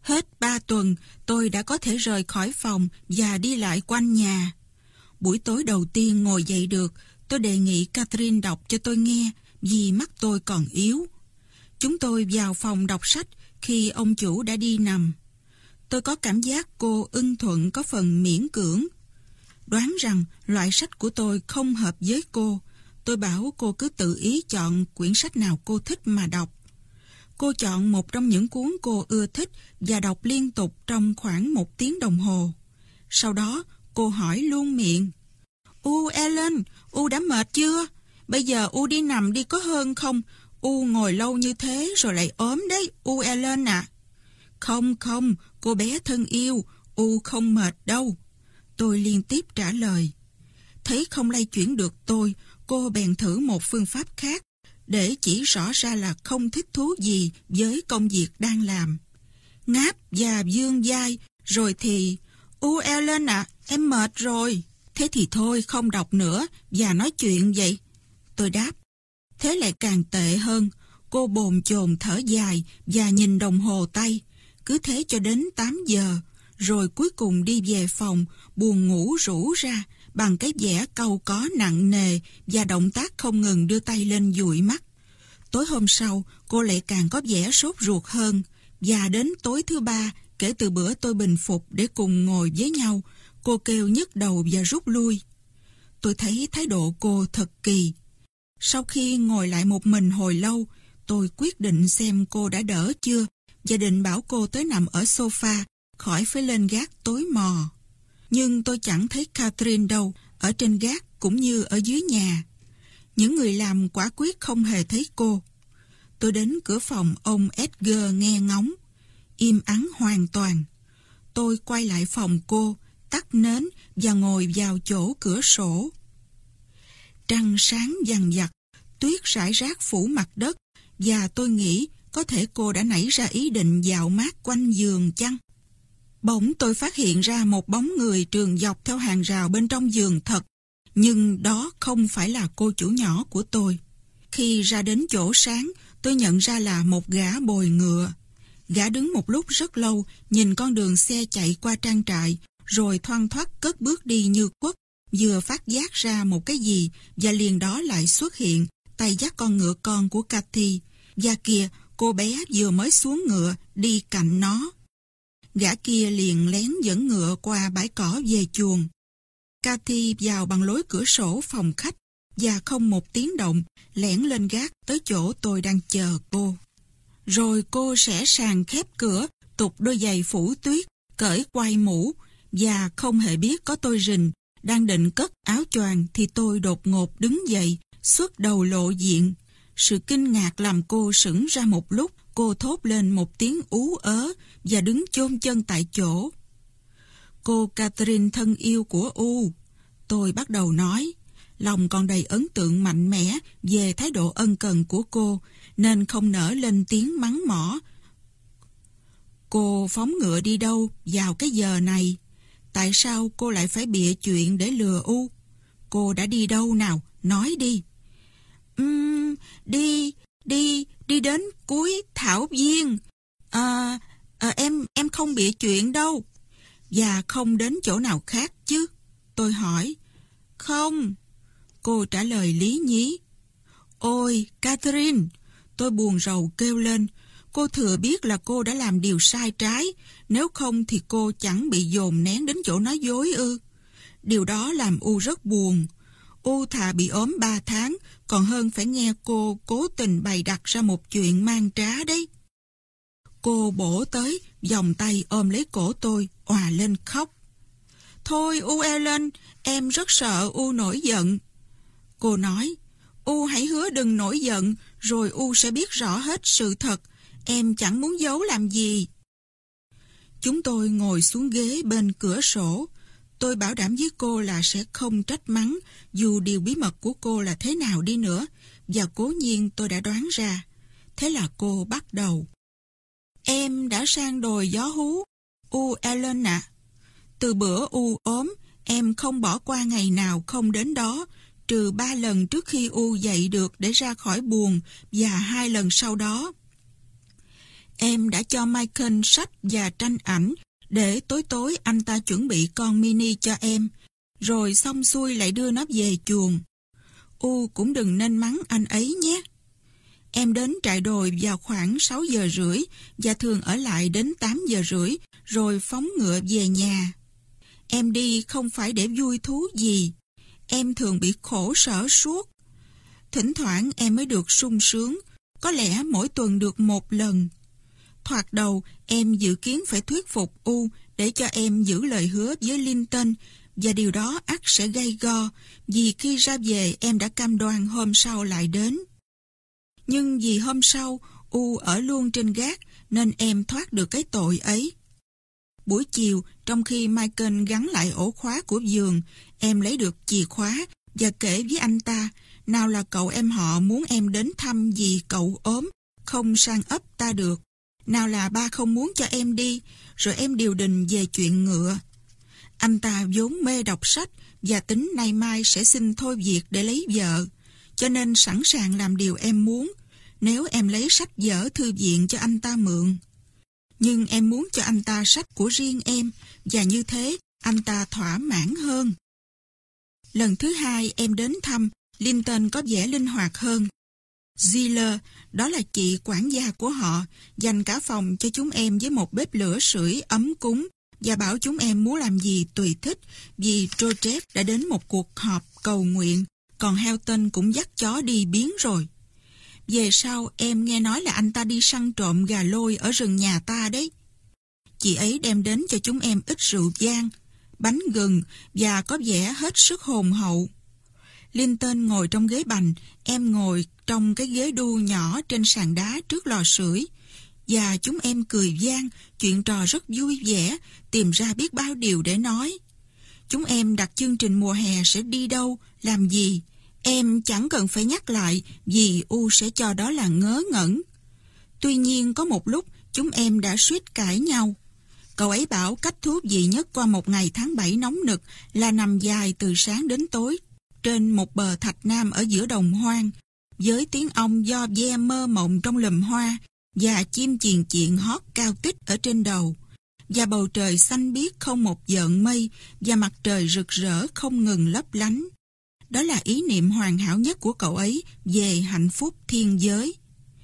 Hết 3 tuần, tôi đã có thể rời khỏi phòng và đi lại quanh nhà. Buổi tối đầu tiên ngồi dậy được, tôi đề nghị Catherine đọc cho tôi nghe vì mắt tôi còn yếu. Chúng tôi vào phòng đọc sách khi ông chủ đã đi nằm. Tôi có cảm giác cô ưng thuận có phần miễn cưỡng. Đoán rằng loại sách của tôi không hợp với cô. Tôi bảo cô cứ tự ý chọn quyển sách nào cô thích mà đọc. Cô chọn một trong những cuốn cô ưa thích và đọc liên tục trong khoảng 1 tiếng đồng hồ. Sau đó, cô hỏi luôn miệng. Ellen, đã mệt chưa? Bây giờ đi nằm đi có hơn không? Ngồi lâu như thế rồi lại ốm đấy, Ellen ạ. Không, cô bé thân yêu, không mệt đâu. Tôi liên tiếp trả lời. Thấy không lay chuyển được tôi, cô bèn thử một phương pháp khác để chỉ rõ ra là không thích thú gì với công việc đang làm. Ngáp và vươn vai, rồi thì Ellen ạ, em mệt rồi. Thế thì thôi, không đọc nữa và nói chuyện vậy. Tôi đáp. Thế lại càng tệ hơn. Cô bồn chồn thở dài và nhìn đồng hồ tay. Cứ thế cho đến 8 giờ, rồi cuối cùng đi về phòng, buồn ngủ rũ ra, bằng cái vẻ cau có nặng nề và động tác không ngừng đưa tay lên dụi mắt. Tối hôm sau, cô lại càng có vẻ sốt ruột hơn, và đến tối thứ 3, kể từ bữa tôi bình phục để cùng ngồi với nhau, cô kêu nhức đầu và rút lui. Tôi thấy thái độ cô thật kỳ. Sau khi ngồi lại một mình hồi lâu, tôi quyết định xem cô đã đỡ chưa, và định bảo cô tới nằm ở sofa, khỏi phải lên gác tối mò. Nhưng tôi chẳng thấy Catherine đâu, ở trên gác cũng như ở dưới nhà. Những người làm quả quyết không hề thấy cô. Tôi đến cửa phòng ông Edgar nghe ngóng. Im ắng hoàn toàn. Tôi quay lại phòng cô, tắt nến và ngồi vào chỗ cửa sổ. Trăng sáng vằng vặc, tuyết rải rác phủ mặt đất, và tôi nghĩ có thể cô đã nảy ra ý định dạo mát quanh giường chăng? Bỗng tôi phát hiện ra một bóng người trườn dọc theo hàng rào bên trong giường thật, nhưng đó không phải là cô chủ nhỏ của tôi. Khi ra đến chỗ sáng, tôi nhận ra là một gã bồi ngựa. Gã đứng một lúc rất lâu, nhìn con đường xe chạy qua trang trại, rồi thoăn thoắt cất bước đi như quất, vừa phát giác ra một cái gì, và liền đó lại xuất hiện, tay dắt con ngựa con của Cathy, và kìa, cô bé vừa mới xuống ngựa, đi cạnh nó. Gã kia liền lén dẫn ngựa qua bãi cỏ về chuồng. Cathy vào bằng lối cửa sổ phòng khách, và không một tiếng động, lẻn lên gác tới chỗ tôi đang chờ cô. Rồi cô sẽ sàng khép cửa, tục đôi giày phủ tuyết, cởi quai mũ, và không hề biết có tôi rình, đang định cất áo choàng thì tôi đột ngột đứng dậy, xuất đầu lộ diện. Sự kinh ngạc làm cô sững ra một lúc, cô thốt lên một tiếng ú ớ và đứng chôn chân tại chỗ. Cô Catherine thân yêu của tôi bắt đầu nói, lòng còn đầy ấn tượng mạnh mẽ về thái độ ân cần của cô, nên không nỡ lên tiếng mắng mỏ. Cô phóng ngựa đi đâu vào cái giờ này? Tại sao cô lại phải bịa chuyện để lừa Cô đã đi đâu nào? Nói đi. Đi đến cuối thảo viên. Em không bịa chuyện đâu. Và không đến chỗ nào khác chứ? Tôi hỏi. Không. Cô trả lời lý nhí. Ôi, Catherine, tôi buồn rầu kêu lên. Cô thừa biết là cô đã làm điều sai trái, nếu không thì cô chẳng bị dồn nén đến chỗ nói dối ư. Điều đó làm rất buồn. Thà bị ốm 3 tháng, còn hơn phải nghe cô cố tình bày đặt ra một chuyện mang trá đấy. Cô bổ tới, vòng tay ôm lấy cổ tôi, òa lên khóc. Thôi Ellen, em rất sợ nổi giận. Cô nói, hãy hứa đừng nổi giận, rồi sẽ biết rõ hết sự thật. Em chẳng muốn giấu làm gì. Chúng tôi ngồi xuống ghế bên cửa sổ. Tôi bảo đảm với cô là sẽ không trách mắng, dù điều bí mật của cô là thế nào đi nữa, và cố nhiên tôi đã đoán ra. Thế là cô bắt đầu. Em đã sang đồi gió hú, Ellen ạ. Từ bữa ốm, em không bỏ qua ngày nào không đến đó, trừ 3 lần trước khi dậy được để ra khỏi buồng và 2 lần sau đó. Em đã cho Michael sách và tranh ảnh để tối tối anh ta chuẩn bị con mini cho em, rồi xong xuôi lại đưa nó về chuồng. Cũng đừng nên mắng anh ấy nhé. Em đến trại đồi vào khoảng 6 giờ rưỡi và thường ở lại đến 8 giờ rưỡi rồi phóng ngựa về nhà. Em đi không phải để vui thú gì. Em thường bị khổ sở suốt. Thỉnh thoảng em mới được sung sướng, có lẽ mỗi tuần được 1 lần. Thoạt đầu em dự kiến phải thuyết phục để cho em giữ lời hứa với Linton, và điều đó ắt sẽ gay go, vì khi ra về em đã cam đoan hôm sau lại đến. Nhưng vì hôm sau ở luôn trên gác nên em thoát được cái tội ấy. Buổi chiều, trong khi Michael gắn lại ổ khóa của giường, em lấy được chìa khóa và kể với anh ta, nào là cậu em họ muốn em đến thăm vì cậu ốm, không sang ấp ta được. Nào là ba không muốn cho em đi, rồi em điều đình về chuyện ngựa. Anh ta vốn mê đọc sách và tính nay mai sẽ xin thôi việc để lấy vợ, cho nên sẵn sàng làm điều em muốn, nếu em lấy sách vở thư viện cho anh ta mượn. Nhưng em muốn cho anh ta sách của riêng em, và như thế anh ta thỏa mãn hơn. Lần thứ 2 em đến thăm, Linton có vẻ linh hoạt hơn. Ziller, đó là chị quản gia của họ, dành cả phòng cho chúng em với một bếp lửa sưởi ấm cúng, và bảo chúng em muốn làm gì tùy thích, vì Joseph đã đến một cuộc họp cầu nguyện, còn Helton cũng dắt chó đi biến rồi. Về sau em nghe nói là anh ta đi săn trộm gà lôi ở rừng nhà ta đấy. Chị ấy đem đến cho chúng em ít rượu vang, bánh gừng và có vẻ hết sức hồn hậu. Linton ngồi trong ghế bành, em ngồi trong cái ghế đu nhỏ trên sàn đá trước lò sưởi, và chúng em cười vang, chuyện trò rất vui vẻ, tìm ra biết bao điều để nói. Chúng em đặt chương trình mùa hè sẽ đi đâu, làm gì. Em chẳng cần phải nhắc lại vì sẽ cho đó là ngớ ngẩn. Tuy nhiên có một lúc chúng em đã suýt cãi nhau. Cậu ấy bảo cách thú vị nhất qua một ngày tháng 7 nóng nực là nằm dài từ sáng đến tối trên một bờ thạch nam ở giữa đồng hoang, với tiếng ong do ve mơ mộng trong lùm hoa và chim chiền chiện hót cao tích ở trên đầu, và bầu trời xanh biếc không một vợn mây, và mặt trời rực rỡ không ngừng lấp lánh. Đó là ý niệm hoàn hảo nhất của cậu ấy về hạnh phúc thiên giới.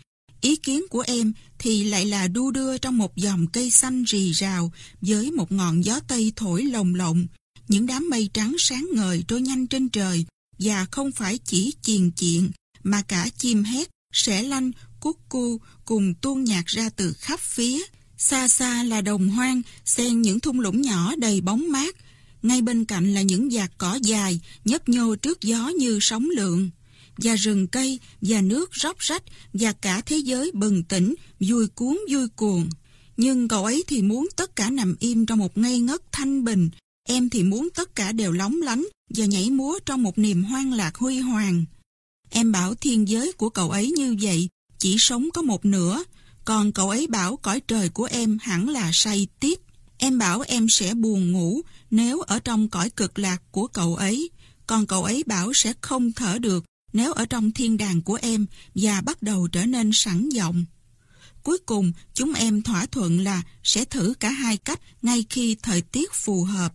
Ý kiến của em thì lại là đu đưa trong một dòng cây xanh rì rào với một ngọn gió tây thổi lồng lộng, những đám mây trắng sáng ngời trôi nhanh trên trời, và không phải chỉ chiền chiện mà cả chim héc, sẻ lanh, cút cu cùng tuôn nhạc ra từ khắp phía. Xa xa là đồng hoang, xen những thung lũng nhỏ đầy bóng mát. Ngay bên cạnh là những vạt cỏ dài, nhấp nhô trước gió như sóng lượn. Và rừng cây, và nước róc rách, và cả thế giới bừng tỉnh, vui cuốn vui cuồng. Nhưng cậu ấy thì muốn tất cả nằm im trong một ngây ngất thanh bình. Em thì muốn tất cả đều lóng lánh và nhảy múa trong một niềm hoang lạc huy hoàng. Em bảo thiên giới của cậu ấy như vậy, chỉ sống có một nửa. Còn cậu ấy bảo cõi trời của em hẳn là say tiếp. Em bảo em sẽ buồn ngủ nếu ở trong cõi cực lạc của cậu ấy. Còn cậu ấy bảo sẽ không thở được nếu ở trong thiên đàng của em, và bắt đầu trở nên sẵn giọng. Cuối cùng, chúng em thỏa thuận là sẽ thử cả hai cách ngay khi thời tiết phù hợp.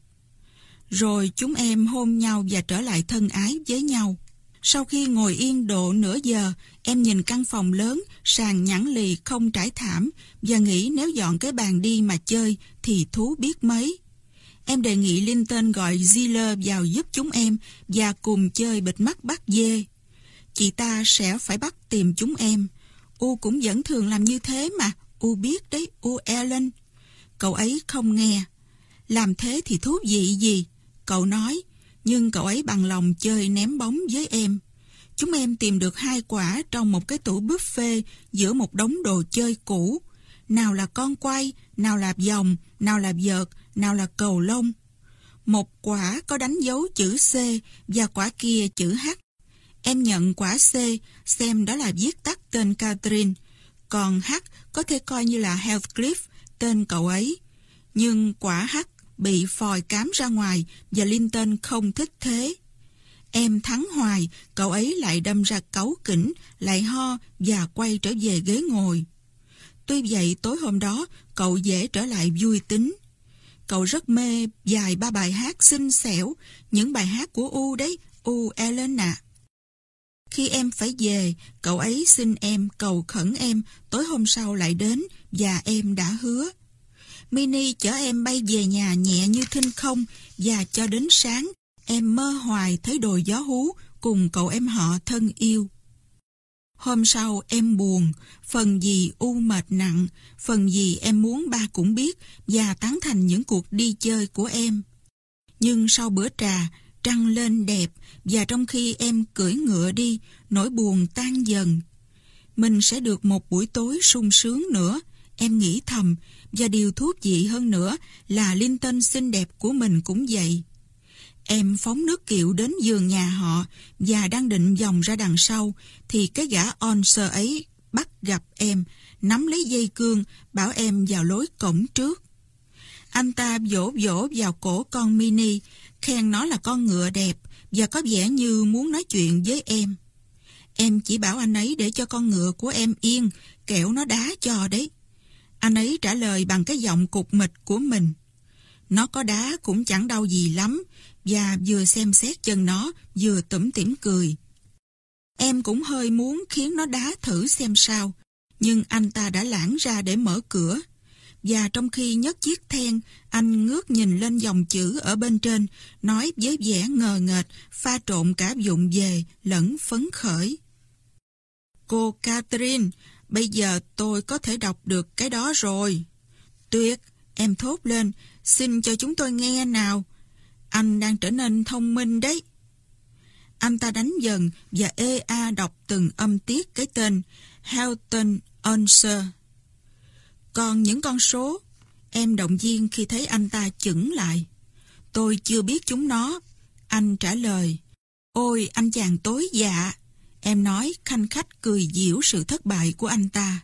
Rồi chúng em hôn nhau và trở lại thân ái với nhau. Sau khi ngồi yên độ nửa giờ, em nhìn căn phòng lớn, sàn nhẵn lì không trải thảm, và nghĩ nếu dọn cái bàn đi mà chơi thì thú biết mấy. Em đề nghị Linton gọi Ziller vào giúp chúng em và cùng chơi bịt mắt bắt dê. Chị ta sẽ phải bắt tìm chúng em. Cũng vẫn thường làm như thế mà, biết đấy, Ellen. Cậu ấy không nghe. Làm thế thì thú vị gì? Cậu nói, nhưng cậu ấy bằng lòng chơi ném bóng với em. Chúng em tìm được 2 quả trong một cái tủ buffet giữa một đống đồ chơi cũ. Nào là con quay, nào là vòng, nào là vợt, nào là cầu lông. Một quả có đánh dấu chữ C và quả kia chữ H. Em nhận quả C, xem đó là viết tắt tên Catherine, còn H có thể coi như là Heathcliff, tên cậu ấy. Nhưng quả H bị phòi cám ra ngoài và Linton không thích thế. Em thắng hoài, cậu ấy lại đâm ra cáu kỉnh, lại ho và quay trở về ghế ngồi. Tuy vậy tối hôm đó cậu dễ trở lại vui tính. Cậu rất mê vài ba bài hát xinh xẻo, những bài hát của U đấy, U Ellen ạ. Khi em phải về, cậu ấy xin em, cầu khẩn em, tối hôm sau lại đến và em đã hứa. Minnie chở em bay về nhà nhẹ như thinh không và cho đến sáng, em mơ hoài thấy đồi gió hú cùng cậu em họ thân yêu. Hôm sau em buồn, phần gì U mệt nặng, phần gì em muốn ba cũng biết và tán thành những cuộc đi chơi của em. Nhưng sau bữa trà, trăng lên đẹp và trong khi em cưỡi ngựa đi, nỗi buồn tan dần. Mình sẽ được một buổi tối sung sướng nữa, em nghĩ thầm, và điều thú vị hơn nữa là Linton xinh đẹp của mình cũng vậy. Em phóng nước kiệu đến giường nhà họ và đang định vòng ra đằng sau thì cái gã Onser ấy bắt gặp em, nắm lấy dây cương, bảo em vào lối cổng trước. Anh ta vỗ vỗ vào cổ con Minnie, khen nó là con ngựa đẹp và có vẻ như muốn nói chuyện với em. Em chỉ bảo anh ấy để cho con ngựa của em yên, kẻo nó đá cho đấy. Anh ấy trả lời bằng cái giọng cục mịch của mình. Nó có đá cũng chẳng đau gì lắm, và vừa xem xét chân nó, vừa tủm tỉm cười. Em cũng hơi muốn khiến nó đá thử xem sao, nhưng anh ta đã lãng ra để mở cửa. Và trong khi nhấc chiếc then, anh ngước nhìn lên dòng chữ ở bên trên, nói với vẻ ngờ nghệch, pha trộn cả vụng về lẫn phấn khởi. Cô Catherine, bây giờ tôi có thể đọc được cái đó rồi. Tuyệt, em thốt lên, xin cho chúng tôi nghe nào. Anh đang trở nên thông minh đấy. Anh ta đánh dần và ê a đọc từng âm tiết cái tên Halton Onser. Còn những con số, em động viên khi thấy anh ta chững lại. Tôi chưa biết chúng nó. Anh trả lời. Ôi, anh chàng tối dạ. Em nói khanh khách cười giễu sự thất bại của anh ta.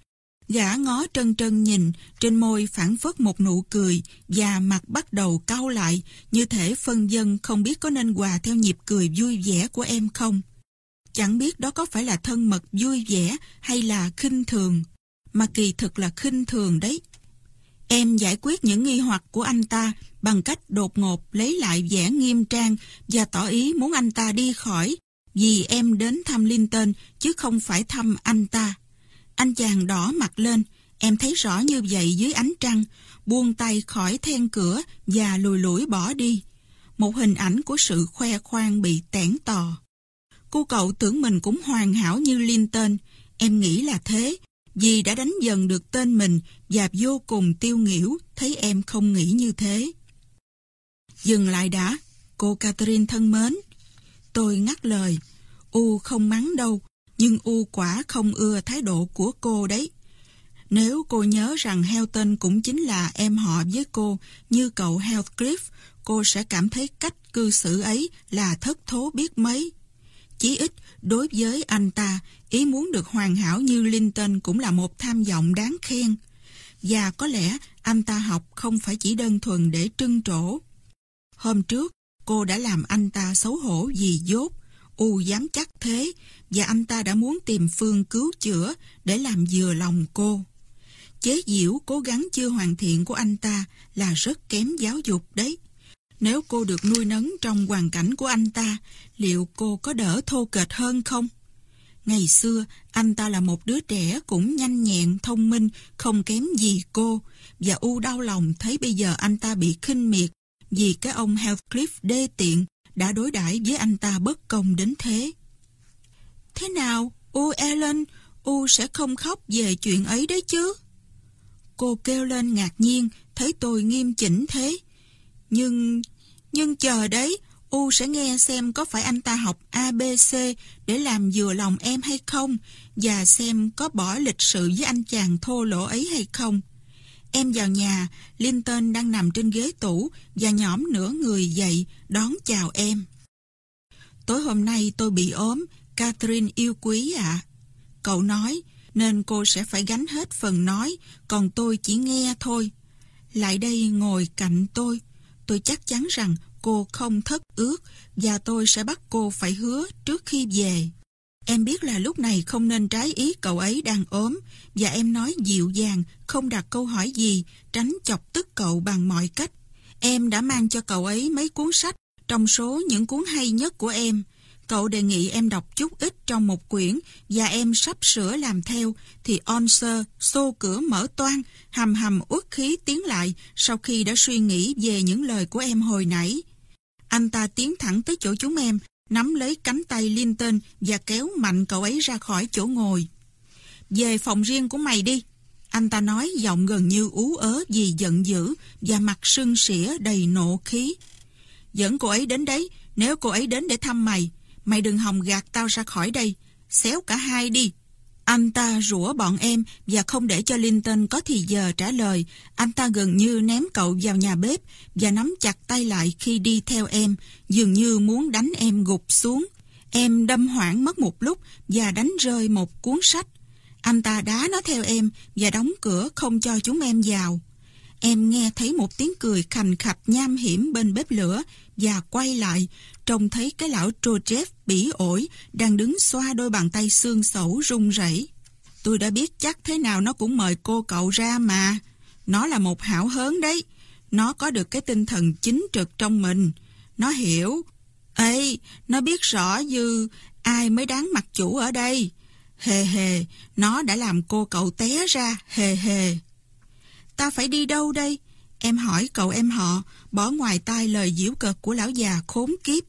Gã ngó trân trân nhìn, trên môi phảng phất một nụ cười và mặt bắt đầu cau lại, như thể phân vân không biết có nên hòa theo nhịp cười vui vẻ của em không. Chẳng biết đó có phải là thân mật vui vẻ hay là khinh thường, mà kỳ thực là khinh thường đấy. Em giải quyết những nghi hoặc của anh ta bằng cách đột ngột lấy lại vẻ nghiêm trang và tỏ ý muốn anh ta đi khỏi, vì em đến thăm Linton chứ không phải thăm anh ta. Anh chàng đỏ mặt lên, em thấy rõ như vậy dưới ánh trăng, buông tay khỏi then cửa và lùi lủi bỏ đi. Một hình ảnh của sự khoe khoang bị tẻn tò. Cô cậu tưởng mình cũng hoàn hảo như Linton, em nghĩ là thế, vì đã đánh dần được tên mình và vô cùng tiêu nghỉu, thấy em không nghĩ như thế. Dừng lại đã, cô Catherine thân mến. Tôi ngắt lời. U không mắng đâu, nhưng U quả không ưa thái độ của cô đấy. Nếu cô nhớ rằng Halton cũng chính là em họ với cô, như cậu Heathcliff, cô sẽ cảm thấy cách cư xử ấy là thất thố biết mấy. Chí ít, đối với anh ta, ý muốn được hoàn hảo như Linton cũng là một tham vọng đáng khen. Và có lẽ anh ta học không phải chỉ đơn thuần để trưng trổ. Hôm trước, cô đã làm anh ta xấu hổ vì dốt. U dám chắc thế, và anh ta đã muốn tìm phương cứu chữa để làm vừa lòng cô. Chế giễu cố gắng chưa hoàn thiện của anh ta là rất kém giáo dục đấy. Nếu cô được nuôi nấng trong hoàn cảnh của anh ta, liệu cô có đỡ thô kệch hơn không? Ngày xưa, anh ta là một đứa trẻ cũng nhanh nhẹn, thông minh, không kém gì cô, và U đau lòng thấy bây giờ anh ta bị khinh miệt vì cái ông Heathcliff đê tiện đã đối đãi với anh ta bất công đến thế. Thế nào, U Ellen, U sẽ không khóc về chuyện ấy đấy chứ? Cô kêu lên ngạc nhiên, thấy tôi nghiêm chỉnh thế. Nhưng chờ đấy, U sẽ nghe xem có phải anh ta học ABC để làm vừa lòng em hay không, và xem có bỏ lịch sự với anh chàng thô lỗ ấy hay không. Em vào nhà, Linton đang nằm trên ghế tủ và nhõm nửa người dậy đón chào em. Tối hôm nay tôi bị ốm, Catherine yêu quý ạ. Cậu nói, nên cô sẽ phải gánh hết phần nói, còn tôi chỉ nghe thôi. Lại đây ngồi cạnh tôi chắc chắn rằng cô không thất ước và tôi sẽ bắt cô phải hứa trước khi về. Em biết là lúc này không nên trái ý cậu ấy đang ốm, và em nói dịu dàng, không đặt câu hỏi gì, tránh chọc tức cậu bằng mọi cách. Em đã mang cho cậu ấy mấy cuốn sách, trong số những cuốn hay nhất của em. Cậu đề nghị em đọc chút ít trong một quyển, và em sắp sửa làm theo, thì Onser xô cửa mở toang, hầm hầm uất khí tiến lại sau khi đã suy nghĩ về những lời của em hồi nãy. Anh ta tiến thẳng tới chỗ chúng em, nắm lấy cánh tay Linton và kéo mạnh cậu ấy ra khỏi chỗ ngồi. Về phòng riêng của mày đi, anh ta nói giọng gần như ú ớ vì giận dữ và mặt sưng sỉa đầy nộ khí. Dẫn cô ấy đến đấy, nếu cô ấy đến để thăm mày, mày đừng hòng gạt tao ra khỏi đây, xéo cả hai đi. Anh ta rủa bọn em và không để cho Linton có thì giờ trả lời. Anh ta gần như ném cậu vào nhà bếp và nắm chặt tay lại khi đi theo em, dường như muốn đánh em gục xuống. Em đâm hoảng mất một lúc và đánh rơi một cuốn sách. Anh ta đá nó theo em và đóng cửa không cho chúng em vào. Em nghe thấy một tiếng cười khành khạch nham hiểm bên bếp lửa và quay lại, trông thấy cái lão Trochev bỉ ổi đang đứng xoa đôi bàn tay xương xẩu run rẩy. Tôi đã biết chắc thế nào nó cũng mời cô cậu ra mà. Nó là một hảo hớn đấy. Nó có được cái tinh thần chính trực trong mình. Nó hiểu. Ê, nó biết rõ như ai mới đáng mặc chủ ở đây. Hề hề, nó đã làm cô cậu té ra, hề hề. Ta phải đi đâu đây? Em hỏi cậu em họ, bỏ ngoài tai lời giễu cợt của lão già khốn kiếp.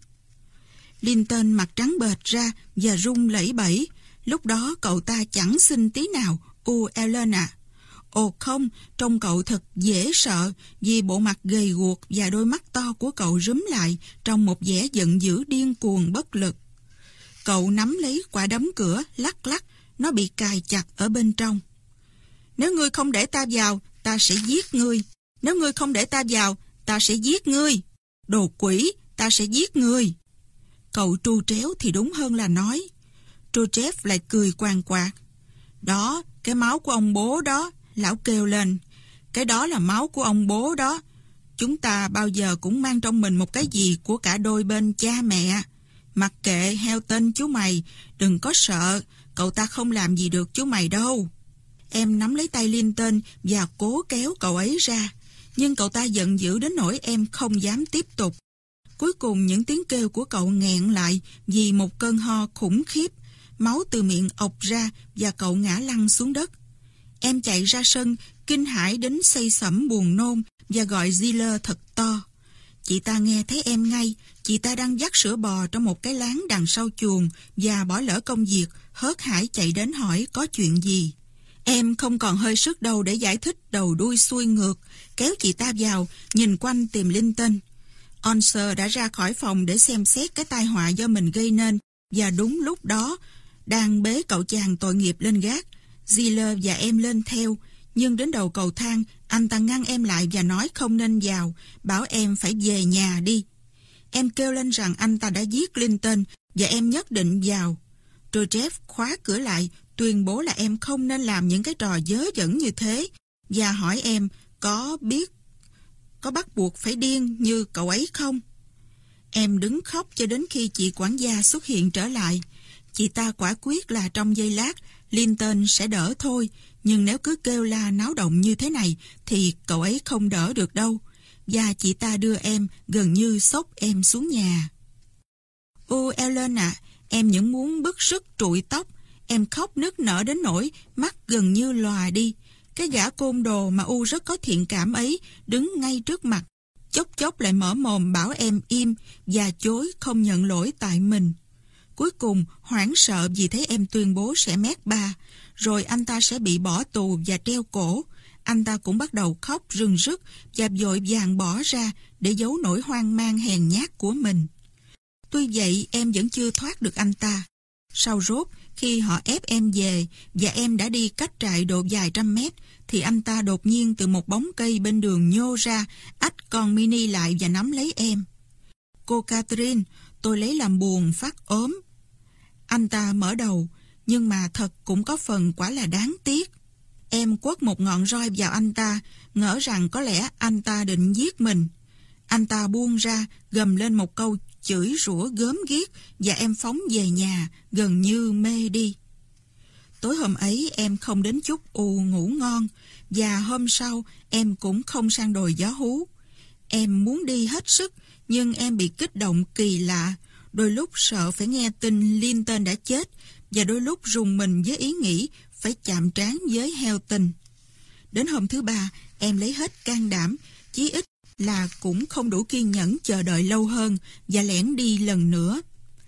Linton mặt trắng bệch ra và run lẩy bẩy. Lúc đó cậu ta chẳng xinh tí nào. Ellen à. Ồ không, trông cậu thật dễ sợ vì bộ mặt gầy guộc và đôi mắt to của cậu rúm lại trong một vẻ giận dữ điên cuồng bất lực. Cậu nắm lấy quả đấm cửa, lắc lắc, nó bị cài chặt ở bên trong. Nếu ngươi không để ta vào, ta sẽ giết ngươi. Nếu ngươi không để ta vào, ta sẽ giết ngươi. Đồ quỷ, ta sẽ giết ngươi. Cậu tru tréo thì đúng hơn là nói. Trochev lại cười quàng quạt. Đó, cái máu của ông bố đó, lão kêu lên. Cái đó là máu của ông bố đó. Chúng ta bao giờ cũng mang trong mình một cái gì của cả đôi bên cha mẹ. Mặc kệ heo tên chú mày, đừng có sợ, cậu ta không làm gì được chú mày đâu. Em nắm lấy tay Linton và cố kéo cậu ấy ra, nhưng cậu ta giận dữ đến nỗi em không dám tiếp tục. Cuối cùng những tiếng kêu của cậu nghẹn lại vì một cơn ho khủng khiếp, máu từ miệng ộc ra và cậu ngã lăn xuống đất. Em chạy ra sân, kinh hãi đến say sẩm buồn nôn và gọi Ziller thật to. Chị ta nghe thấy em ngay, chị ta đang dắt sữa bò trong một cái láng đằng sau chuồng và bỏ lỡ công việc, hớt hải chạy đến hỏi có chuyện gì. Em không còn hơi sức đâu để giải thích đầu đuôi xuôi ngược, kéo chị ta vào, nhìn quanh tìm Linton. Onser đã ra khỏi phòng để xem xét cái tai họa do mình gây nên, và đúng lúc đó, đang bế cậu chàng tội nghiệp lên gác. Ziller và em lên theo, nhưng đến đầu cầu thang, anh ta ngăn em lại và nói không nên vào, bảo em phải về nhà đi. Em kêu lên rằng anh ta đã giết Linton và em nhất định vào. Trochev khóa cửa lại, tuyên bố là em không nên làm những cái trò dớ dẫn như thế, và hỏi em có bắt buộc phải điên như cậu ấy không. Em đứng khóc cho đến khi chị quản gia xuất hiện trở lại. Chị ta quả quyết là trong giây lát Linton sẽ đỡ thôi, nhưng nếu cứ kêu la náo động như thế này thì cậu ấy không đỡ được đâu. Và chị ta đưa em, gần như xốc em xuống nhà. Ellen à, em những muốn bứt rứt trụi tóc. Em khóc nức nở đến nỗi mắt gần như lòa đi. Cái gã côn đồ mà rất có thiện cảm ấy đứng ngay trước mặt, chốc chốc lại mở mồm bảo em im và chối không nhận lỗi tại mình. Cuối cùng hoảng sợ vì thấy em tuyên bố sẽ mét ba, rồi anh ta sẽ bị bỏ tù và treo cổ. Anh ta cũng bắt đầu khóc rưng rức và vội vàng bỏ ra để giấu nỗi hoang mang hèn nhát của mình. Tuy vậy em vẫn chưa thoát được anh ta. Sau rốt, khi họ ép em về và em đã đi cách trại độ vài trăm mét, thì anh ta đột nhiên từ một bóng cây bên đường nhô ra, ách con Mini lại và nắm lấy em. Cô Catherine, tôi lấy làm buồn phát ốm. Anh ta mở đầu, nhưng mà thật cũng có phần quả là đáng tiếc. Em quất một ngọn roi vào anh ta, ngỡ rằng có lẽ anh ta định giết mình. Anh ta buông ra, gầm lên một câu chửi rủa gớm ghiếc và em phóng về nhà, gần như mê đi. Tối hôm ấy em không đến chút ngủ ngon, và hôm sau em cũng không sang đồi gió hú. Em muốn đi hết sức, nhưng em bị kích động kỳ lạ, đôi lúc sợ phải nghe tin Linton đã chết, và đôi lúc rùng mình với ý nghĩ phải chạm trán với Helton. Đến hôm thứ ba, em lấy hết can đảm, chí ít là cũng không đủ kiên nhẫn chờ đợi lâu hơn, và lẻn đi lần nữa.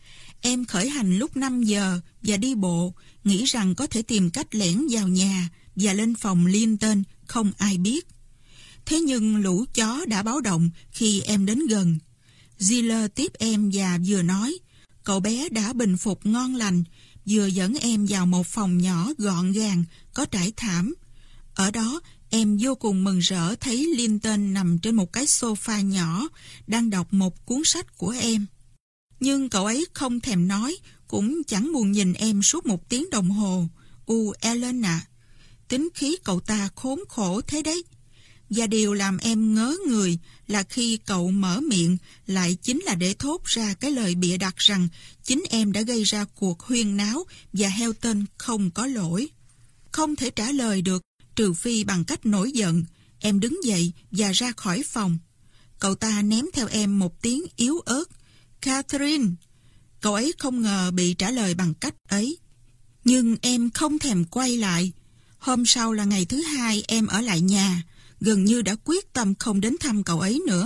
Em khởi hành lúc 5 giờ và đi bộ, nghĩ rằng có thể tìm cách lẻn vào nhà và lên phòng Linton, không ai biết. Thế nhưng lũ chó đã báo động khi em đến gần. Ziller tiếp em và vừa nói, cậu bé đã bình phục ngon lành, vừa dẫn em vào một phòng nhỏ gọn gàng, có trải thảm. Ở đó, em vô cùng mừng rỡ thấy Linton nằm trên một cái sofa nhỏ, đang đọc một cuốn sách của em. Nhưng cậu ấy không thèm nói, cũng chẳng buồn nhìn em suốt 1 tiếng đồng hồ. Ellen ạ, tính khí cậu ta khốn khổ thế đấy. Và điều làm em ngớ người là khi cậu mở miệng lại chính là để thốt ra cái lời bịa đặt rằng chính em đã gây ra cuộc huyên náo và Helton không có lỗi. Không thể trả lời được, trừ phi bằng cách nổi giận. Em đứng dậy và ra khỏi phòng. Cậu ta ném theo em một tiếng yếu ớt, Catherine. Cậu ấy không ngờ bị trả lời bằng cách ấy. Nhưng em không thèm quay lại. Hôm sau là ngày thứ 2 em ở lại nhà, gần như đã quyết tâm không đến thăm cậu ấy nữa.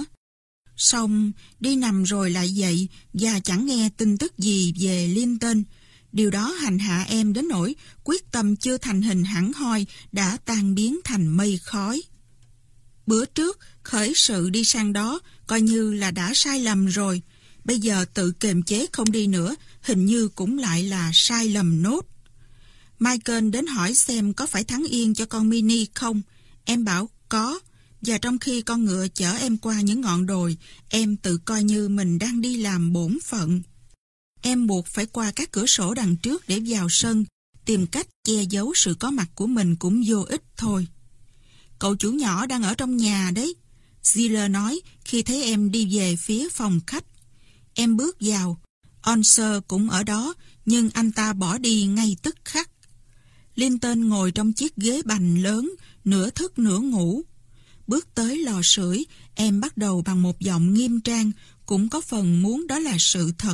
Xong, đi nằm rồi lại dậy và chẳng nghe tin tức gì về Linton. Điều đó hành hạ em đến nỗi quyết tâm chưa thành hình hẳn hoi đã tan biến thành mây khói. Bữa trước, khởi sự đi sang đó coi như là đã sai lầm rồi. Bây giờ tự kiềm chế không đi nữa, hình như cũng lại là sai lầm nốt. Michael đến hỏi xem có phải thắng yên cho con Minnie không. Em bảo có, và trong khi con ngựa chở em qua những ngọn đồi, em tự coi như mình đang đi làm bổn phận. Em buộc phải qua các cửa sổ đằng trước để vào sân, tìm cách che giấu sự có mặt của mình cũng vô ích thôi. Cậu chủ nhỏ đang ở trong nhà đấy, Ziller nói khi thấy em đi về phía phòng khách. Em bước vào, Onser cũng ở đó, nhưng anh ta bỏ đi ngay tức khắc. Linton ngồi trong chiếc ghế bành lớn, nửa thức nửa ngủ. Bước tới lò sưởi, em bắt đầu bằng một giọng nghiêm trang, cũng có phần muốn đó là sự thật.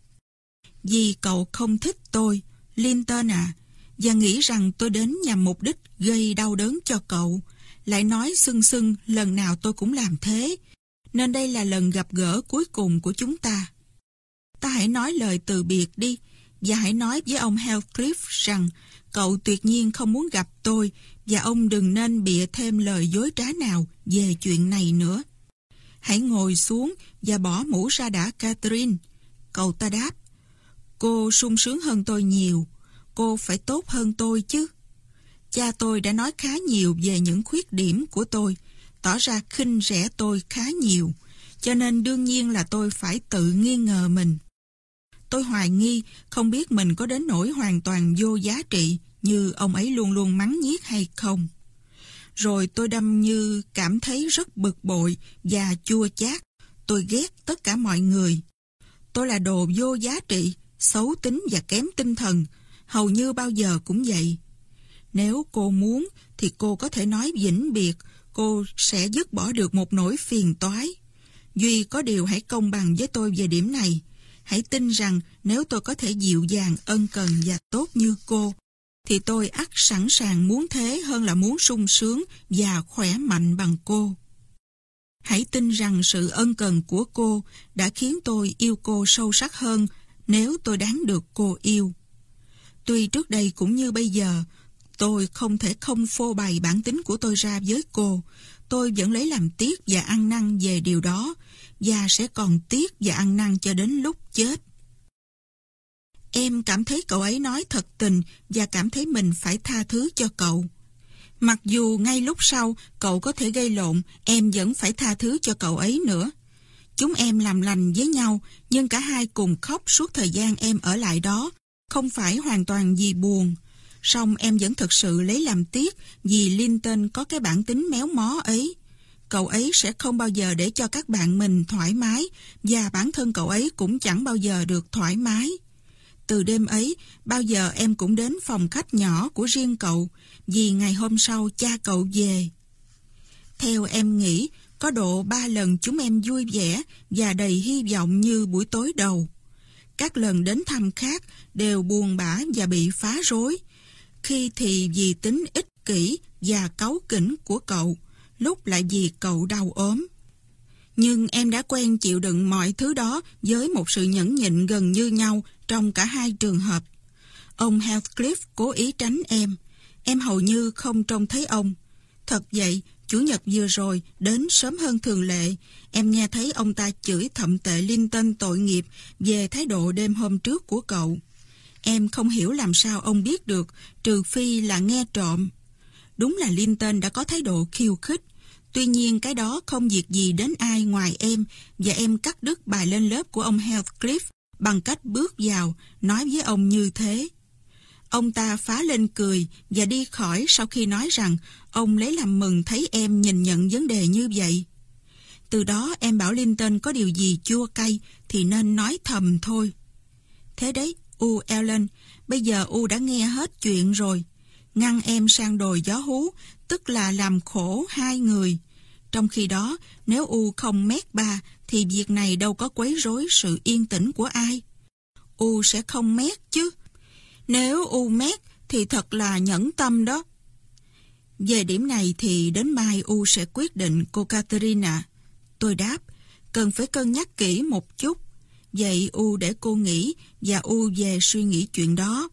Vì cậu không thích tôi, Linton à, và nghĩ rằng tôi đến nhằm mục đích gây đau đớn cho cậu, lại nói xưng xưng lần nào tôi cũng làm thế, nên đây là lần gặp gỡ cuối cùng của chúng ta. Ta hãy nói lời từ biệt đi, và hãy nói với ông Heathcliff rằng cậu tuyệt nhiên không muốn gặp tôi, và ông đừng nên bịa thêm lời dối trá nào về chuyện này nữa. Hãy ngồi xuống và bỏ mũ ra đã, Catherine. Cậu ta đáp, cô sung sướng hơn tôi nhiều, cô phải tốt hơn tôi chứ. Cha tôi đã nói khá nhiều về những khuyết điểm của tôi, tỏ ra khinh rẻ tôi khá nhiều, cho nên đương nhiên là tôi phải tự nghi ngờ mình. Tôi hoài nghi không biết mình có đến nỗi hoàn toàn vô giá trị như ông ấy luôn luôn mắng nhiếc hay không. Rồi tôi đâm như cảm thấy rất bực bội và chua chát. Tôi ghét tất cả mọi người. Tôi là đồ vô giá trị, xấu tính và kém tinh thần, hầu như bao giờ cũng vậy. Nếu cô muốn thì cô có thể nói vĩnh biệt, cô sẽ dứt bỏ được một nỗi phiền toái. Duy có điều hãy công bằng với tôi về điểm này. Hãy tin rằng nếu tôi có thể dịu dàng, ân cần và tốt như cô, thì tôi ắt sẵn sàng muốn thế hơn là muốn sung sướng và khỏe mạnh bằng cô. Hãy tin rằng sự ân cần của cô đã khiến tôi yêu cô sâu sắc hơn nếu tôi đáng được cô yêu. Tuy trước đây cũng như bây giờ, tôi không thể không phô bày bản tính của tôi ra với cô. Tôi vẫn lấy làm tiếc và ăn năn về điều đó, và sẽ còn tiếc và ăn năn cho đến lúc chết. Em cảm thấy cậu ấy nói thật tình và cảm thấy mình phải tha thứ cho cậu. Mặc dù ngay lúc sau cậu có thể gây lộn, em vẫn phải tha thứ cho cậu ấy nữa. Chúng em làm lành với nhau, nhưng cả hai cùng khóc suốt thời gian em ở lại đó, không phải hoàn toàn vì buồn. Song em vẫn thực sự lấy làm tiếc vì Linton có cái bản tính méo mó ấy. Cậu ấy sẽ không bao giờ để cho các bạn mình thoải mái, và bản thân cậu ấy cũng chẳng bao giờ được thoải mái. Từ đêm ấy, bao giờ em cũng đến phòng khách nhỏ của riêng cậu, vì ngày hôm sau cha cậu về. Theo em nghĩ, có độ 3 lần chúng em vui vẻ và đầy hy vọng như buổi tối đầu. Các lần đến thăm khác đều buồn bã và bị phá rối. Khi thì vì tính ích kỷ và cáu kỉnh của cậu, lúc lại vì cậu đau ốm. Nhưng em đã quen chịu đựng mọi thứ đó với một sự nhẫn nhịn gần như nhau trong cả hai trường hợp. Ông Heathcliff cố ý tránh em hầu như không trông thấy ông. Thật vậy, Chủ nhật vừa rồi đến sớm hơn thường lệ, em nghe thấy ông ta chửi thậm tệ Linton tội nghiệp về thái độ đêm hôm trước của cậu. Em không hiểu làm sao ông biết được, trừ phi là nghe trộm. Đúng là Linton đã có thái độ khiêu khích. Tuy nhiên cái đó không việc gì đến ai ngoài em, và em cắt đứt bài lên lớp của ông Heathcliff bằng cách bước vào, nói với ông như thế. Ông ta phá lên cười và đi khỏi sau khi nói rằng ông lấy làm mừng thấy em nhìn nhận vấn đề như vậy. Từ đó em bảo Linton có điều gì chua cay thì nên nói thầm thôi. Thế đấy, Ellen, bây giờ đã nghe hết chuyện rồi. Ngăn em sang đồi gió hú, tức là làm khổ hai người. Trong khi đó, nếu không mét ba, thì việc này đâu có quấy rối sự yên tĩnh của ai. Sẽ không mét chứ. Nếu mét thì thật là nhẫn tâm đó. Về điểm này thì đến mai sẽ quyết định, cô Catherine ạ. Tôi đáp, cần phải cân nhắc kỹ một chút. Vậy để cô nghĩ và về suy nghĩ chuyện đó.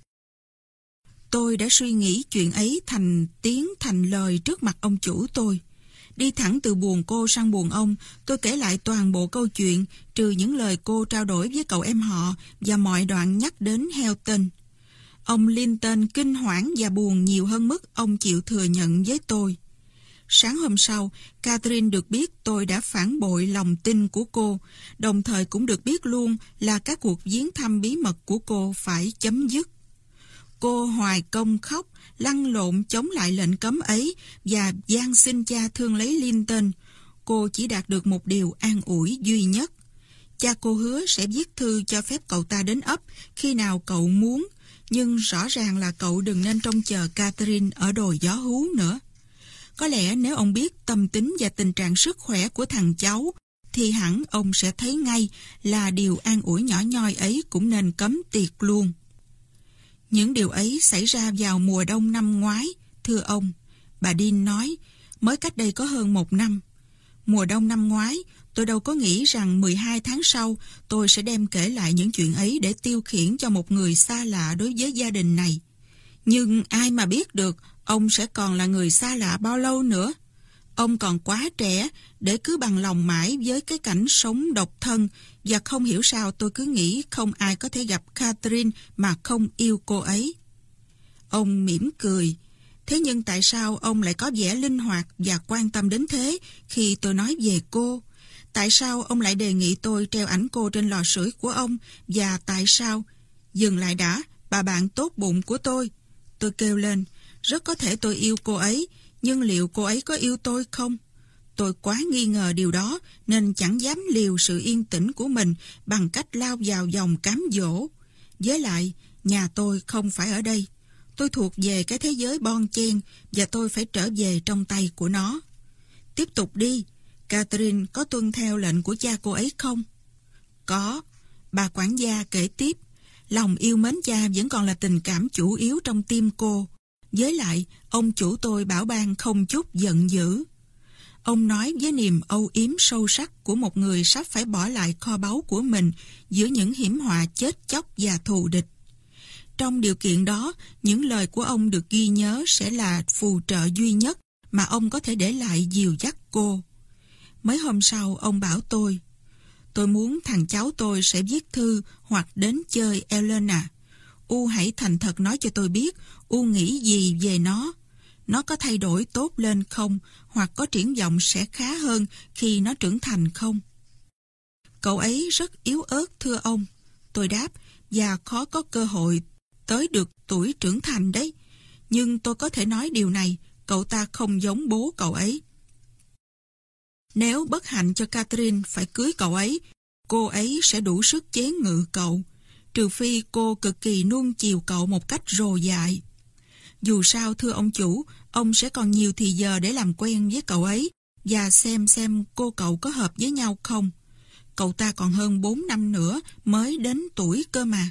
Tôi đã suy nghĩ chuyện ấy thành tiếng thành lời trước mặt ông chủ tôi. Đi thẳng từ buồng cô sang buồng ông, tôi kể lại toàn bộ câu chuyện, trừ những lời cô trao đổi với cậu em họ và mọi đoạn nhắc đến Helton. Ông Linton kinh hoảng và buồn nhiều hơn mức ông chịu thừa nhận với tôi. Sáng hôm sau, Catherine được biết tôi đã phản bội lòng tin của cô, đồng thời cũng được biết luôn là các cuộc viếng thăm bí mật của cô phải chấm dứt. Cô hoài công khóc, lăn lộn chống lại lệnh cấm ấy và van xin cha thương lấy Linton. Cô chỉ đạt được một điều an ủi duy nhất. Cha cô hứa sẽ viết thư cho phép cậu ta đến ấp khi nào cậu muốn, nhưng rõ ràng là cậu đừng nên trông chờ Catherine ở đồi gió hú nữa. Có lẽ nếu ông biết tâm tính và tình trạng sức khỏe của thằng cháu, thì hẳn ông sẽ thấy ngay là điều an ủi nhỏ nhoi ấy cũng nên cấm tiệt luôn. Những điều ấy xảy ra vào mùa đông năm ngoái, thưa ông. Bà Dean nói, mới cách đây có hơn 1 năm. Mùa đông năm ngoái, tôi đâu có nghĩ rằng 12 tháng sau tôi sẽ đem kể lại những chuyện ấy để tiêu khiển cho một người xa lạ đối với gia đình này. Nhưng ai mà biết được ông sẽ còn là người xa lạ bao lâu nữa. Ông còn quá trẻ để cứ bằng lòng mãi với cái cảnh sống độc thân, và không hiểu sao tôi cứ nghĩ không ai có thể gặp Catherine mà không yêu cô ấy. Ông mỉm cười. Thế nhưng tại sao ông lại có vẻ linh hoạt và quan tâm đến thế khi tôi nói về cô? Tại sao ông lại đề nghị tôi treo ảnh cô trên lò sưởi của ông? Và tại sao... Dừng lại đã, bà bạn tốt bụng của tôi. Tôi kêu lên, rất có thể tôi yêu cô ấy, nhưng liệu cô ấy có yêu tôi không? Tôi quá nghi ngờ điều đó nên chẳng dám liều sự yên tĩnh của mình bằng cách lao vào dòng cám dỗ. Với lại, nhà tôi không phải ở đây. Tôi thuộc về cái thế giới bon chen và tôi phải trở về trong tay của nó. Tiếp tục đi. Catherine có tuân theo lệnh của cha cô ấy không? Có. Bà quản gia kể tiếp. Lòng yêu mến cha vẫn còn là tình cảm chủ yếu trong tim cô. Với lại, ông chủ tôi bảo ban không chút giận dữ. Ông nói với niềm âu yếm sâu sắc của một người sắp phải bỏ lại kho báu của mình giữa những hiểm họa chết chóc và thù địch. Trong điều kiện đó, những lời của ông được ghi nhớ sẽ là phù trợ duy nhất mà ông có thể để lại dìu dắt cô. Mấy hôm sau, ông bảo tôi muốn thằng cháu tôi sẽ viết thư hoặc đến chơi Ellen à. Hãy thành thật nói cho tôi biết nghĩ gì về nó. Nó có thay đổi tốt lên không, hoặc có triển vọng sẽ khá hơn khi nó trưởng thành không? Cậu ấy rất yếu ớt, thưa ông. Tôi đáp, và khó có cơ hội tới được tuổi trưởng thành đấy. Nhưng tôi có thể nói điều này, cậu ta không giống bố cậu ấy. Nếu bất hạnh cho Catherine phải cưới cậu ấy, cô ấy sẽ đủ sức chế ngự cậu, trừ phi cô cực kỳ nuông chiều cậu một cách rồ dại. Dù sao, thưa ông chủ, ông sẽ còn nhiều thì giờ để làm quen với cậu ấy và xem cô cậu có hợp với nhau không. Cậu ta còn hơn 4 năm nữa mới đến tuổi cơ mà.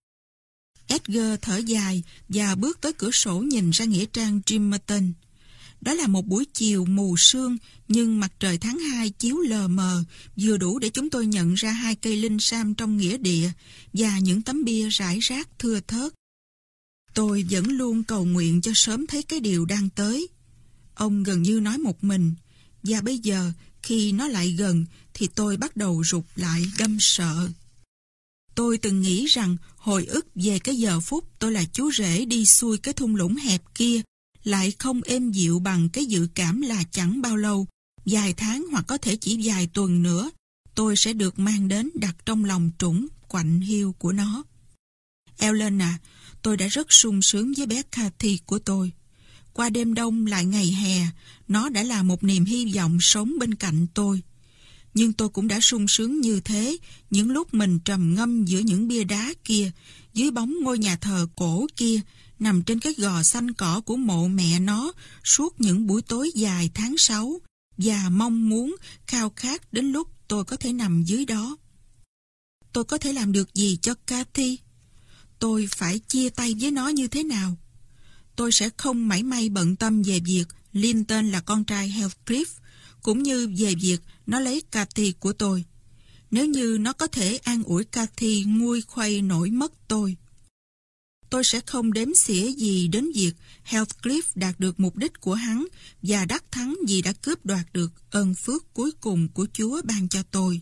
Edgar thở dài và bước tới cửa sổ nhìn ra nghĩa trang Grimerton. Đó là một buổi chiều mù sương, nhưng mặt trời tháng 2 chiếu lờ mờ, vừa đủ để chúng tôi nhận ra 2 cây linh sam trong nghĩa địa và những tấm bia rải rác thưa thớt. Tôi vẫn luôn cầu nguyện cho sớm thấy cái điều đang tới. Ông gần như nói một mình, và bây giờ khi nó lại gần thì tôi bắt đầu rụt lại đâm sợ. Tôi từng nghĩ rằng hồi ức về cái giờ phút tôi là chú rể đi xuôi cái thung lũng hẹp kia lại không êm dịu bằng cái dự cảm là chẳng bao lâu, vài tháng hoặc có thể chỉ vài tuần nữa, tôi sẽ được mang đến đặt trong lòng trũng quạnh hiu của nó. Ellen à, tôi đã rất sung sướng với bé Cathy của tôi. Qua đêm đông lại ngày hè, nó đã là một niềm hy vọng sống bên cạnh tôi. Nhưng tôi cũng đã sung sướng như thế những lúc mình trầm ngâm giữa những bia đá kia, dưới bóng ngôi nhà thờ cổ kia, nằm trên cái gò xanh cỏ của mộ mẹ nó suốt những buổi tối dài tháng 6 và mong muốn, khao khát đến lúc tôi có thể nằm dưới đó. Tôi có thể làm được gì cho Cathy? Tôi phải chia tay với nó như thế nào? Tôi sẽ không mảy may bận tâm về việc Linton là con trai Heathcliff, cũng như về việc nó lấy Cathy của tôi. Nếu như nó có thể an ủi Cathy nguôi khuây nỗi mất tôi sẽ không đếm xỉa gì đến việc Heathcliff đạt được mục đích của hắn và đắc thắng vì đã cướp đoạt được ơn phước cuối cùng của Chúa ban cho tôi.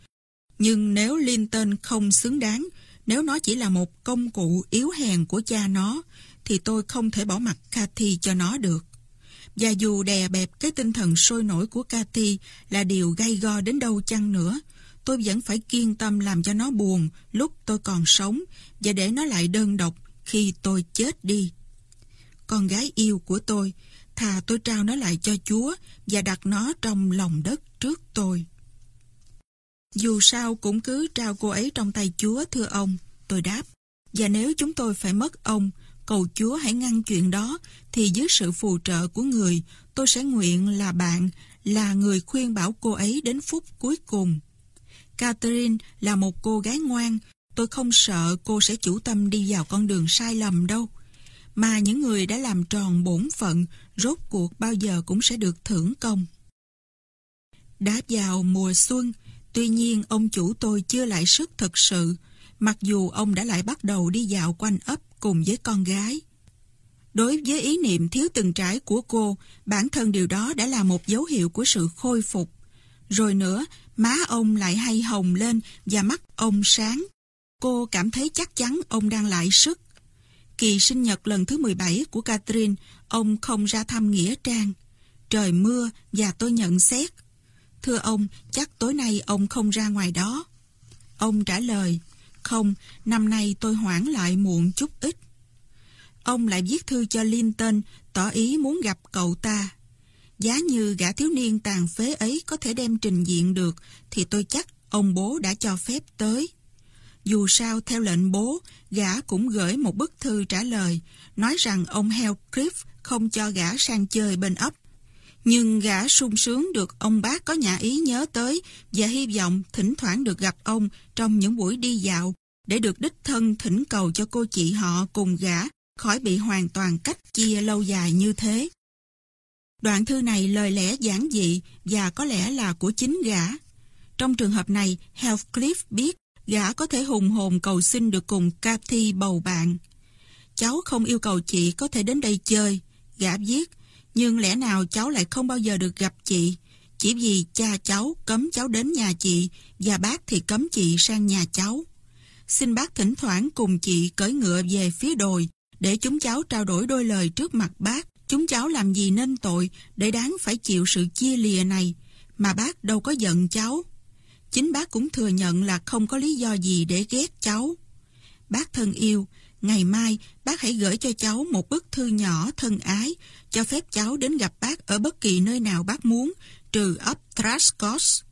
Nhưng nếu Linton không xứng đáng, nếu nó chỉ là một công cụ yếu hèn của cha nó, thì tôi không thể bỏ mặc Cathy cho nó được. Và dù đè bẹp cái tinh thần sôi nổi của Cathy là điều gay go đến đâu chăng nữa, tôi vẫn phải kiên tâm làm cho nó buồn lúc tôi còn sống và để nó lại đơn độc khi tôi chết đi. Con gái yêu của tôi, thà tôi trao nó lại cho Chúa và đặt nó trong lòng đất trước tôi. Dù sao cũng cứ trao cô ấy trong tay Chúa, thưa ông, tôi đáp. Và nếu chúng tôi phải mất ông, cầu Chúa hãy ngăn chuyện đó, thì dưới sự phù trợ của người, tôi sẽ nguyện là bạn, là người khuyên bảo cô ấy đến phút cuối cùng. Catherine là một cô gái ngoan, tôi không sợ cô sẽ chủ tâm đi vào con đường sai lầm đâu. Mà những người đã làm tròn bổn phận, rốt cuộc bao giờ cũng sẽ được thưởng công. Đã vào mùa xuân, tuy nhiên ông chủ tôi chưa lại sức thực sự, mặc dù ông đã lại bắt đầu đi dạo quanh ấp cùng với con gái. Đối với ý niệm thiếu từng trải của cô, bản thân điều đó đã là một dấu hiệu của sự khôi phục. Rồi nữa, má ông lại hay hồng lên và mắt ông sáng. Cô cảm thấy chắc chắn ông đang lại sức. Kỳ sinh nhật lần thứ 17 của Catherine, ông không ra thăm nghĩa trang. Trời mưa và tôi nhận xét: "Thưa ông, chắc tối nay ông không ra ngoài đó." Ông trả lời: "Không, năm nay tôi hoãn lại muộn chút ít." Ông lại viết thư cho Linton, tỏ ý muốn gặp cậu ta. Giá như gã thiếu niên tàn phế ấy có thể đem trình diện được, thì tôi chắc ông bố đã cho phép tới. Dù sao, theo lệnh bố, gã cũng gửi một bức thư trả lời, nói rằng ông Heathcliff không cho gã sang chơi bên ấp. Nhưng gã sung sướng được ông bác có nhã ý nhớ tới và hy vọng thỉnh thoảng được gặp ông trong những buổi đi dạo để được đích thân thỉnh cầu cho cô chị họ cùng gã khỏi bị hoàn toàn cách chia lâu dài như thế. Đoạn thư này lời lẽ giản dị và có lẽ là của chính gã. Trong trường hợp này, Heathcliff biết gã có thể hùng hồn cầu xin được cùng Cathy bầu bạn. "Cháu không yêu cầu chị có thể đến đây chơi," gã viết, "nhưng lẽ nào cháu lại không bao giờ được gặp chị, chỉ vì cha cháu cấm cháu đến nhà chị và bác thì cấm chị sang nhà cháu. Xin bác thỉnh thoảng cùng chị cưỡi ngựa về phía đồi để chúng cháu trao đổi đôi lời trước mặt bác. Chúng cháu làm gì nên tội để đáng phải chịu sự chia lìa này, mà bác đâu có giận cháu. Chính bác cũng thừa nhận là không có lý do gì để ghét cháu. Bác thân yêu, ngày mai bác hãy gửi cho cháu một bức thư nhỏ thân ái, cho phép cháu đến gặp bác ở bất kỳ nơi nào bác muốn, trừ ấp Thraskos.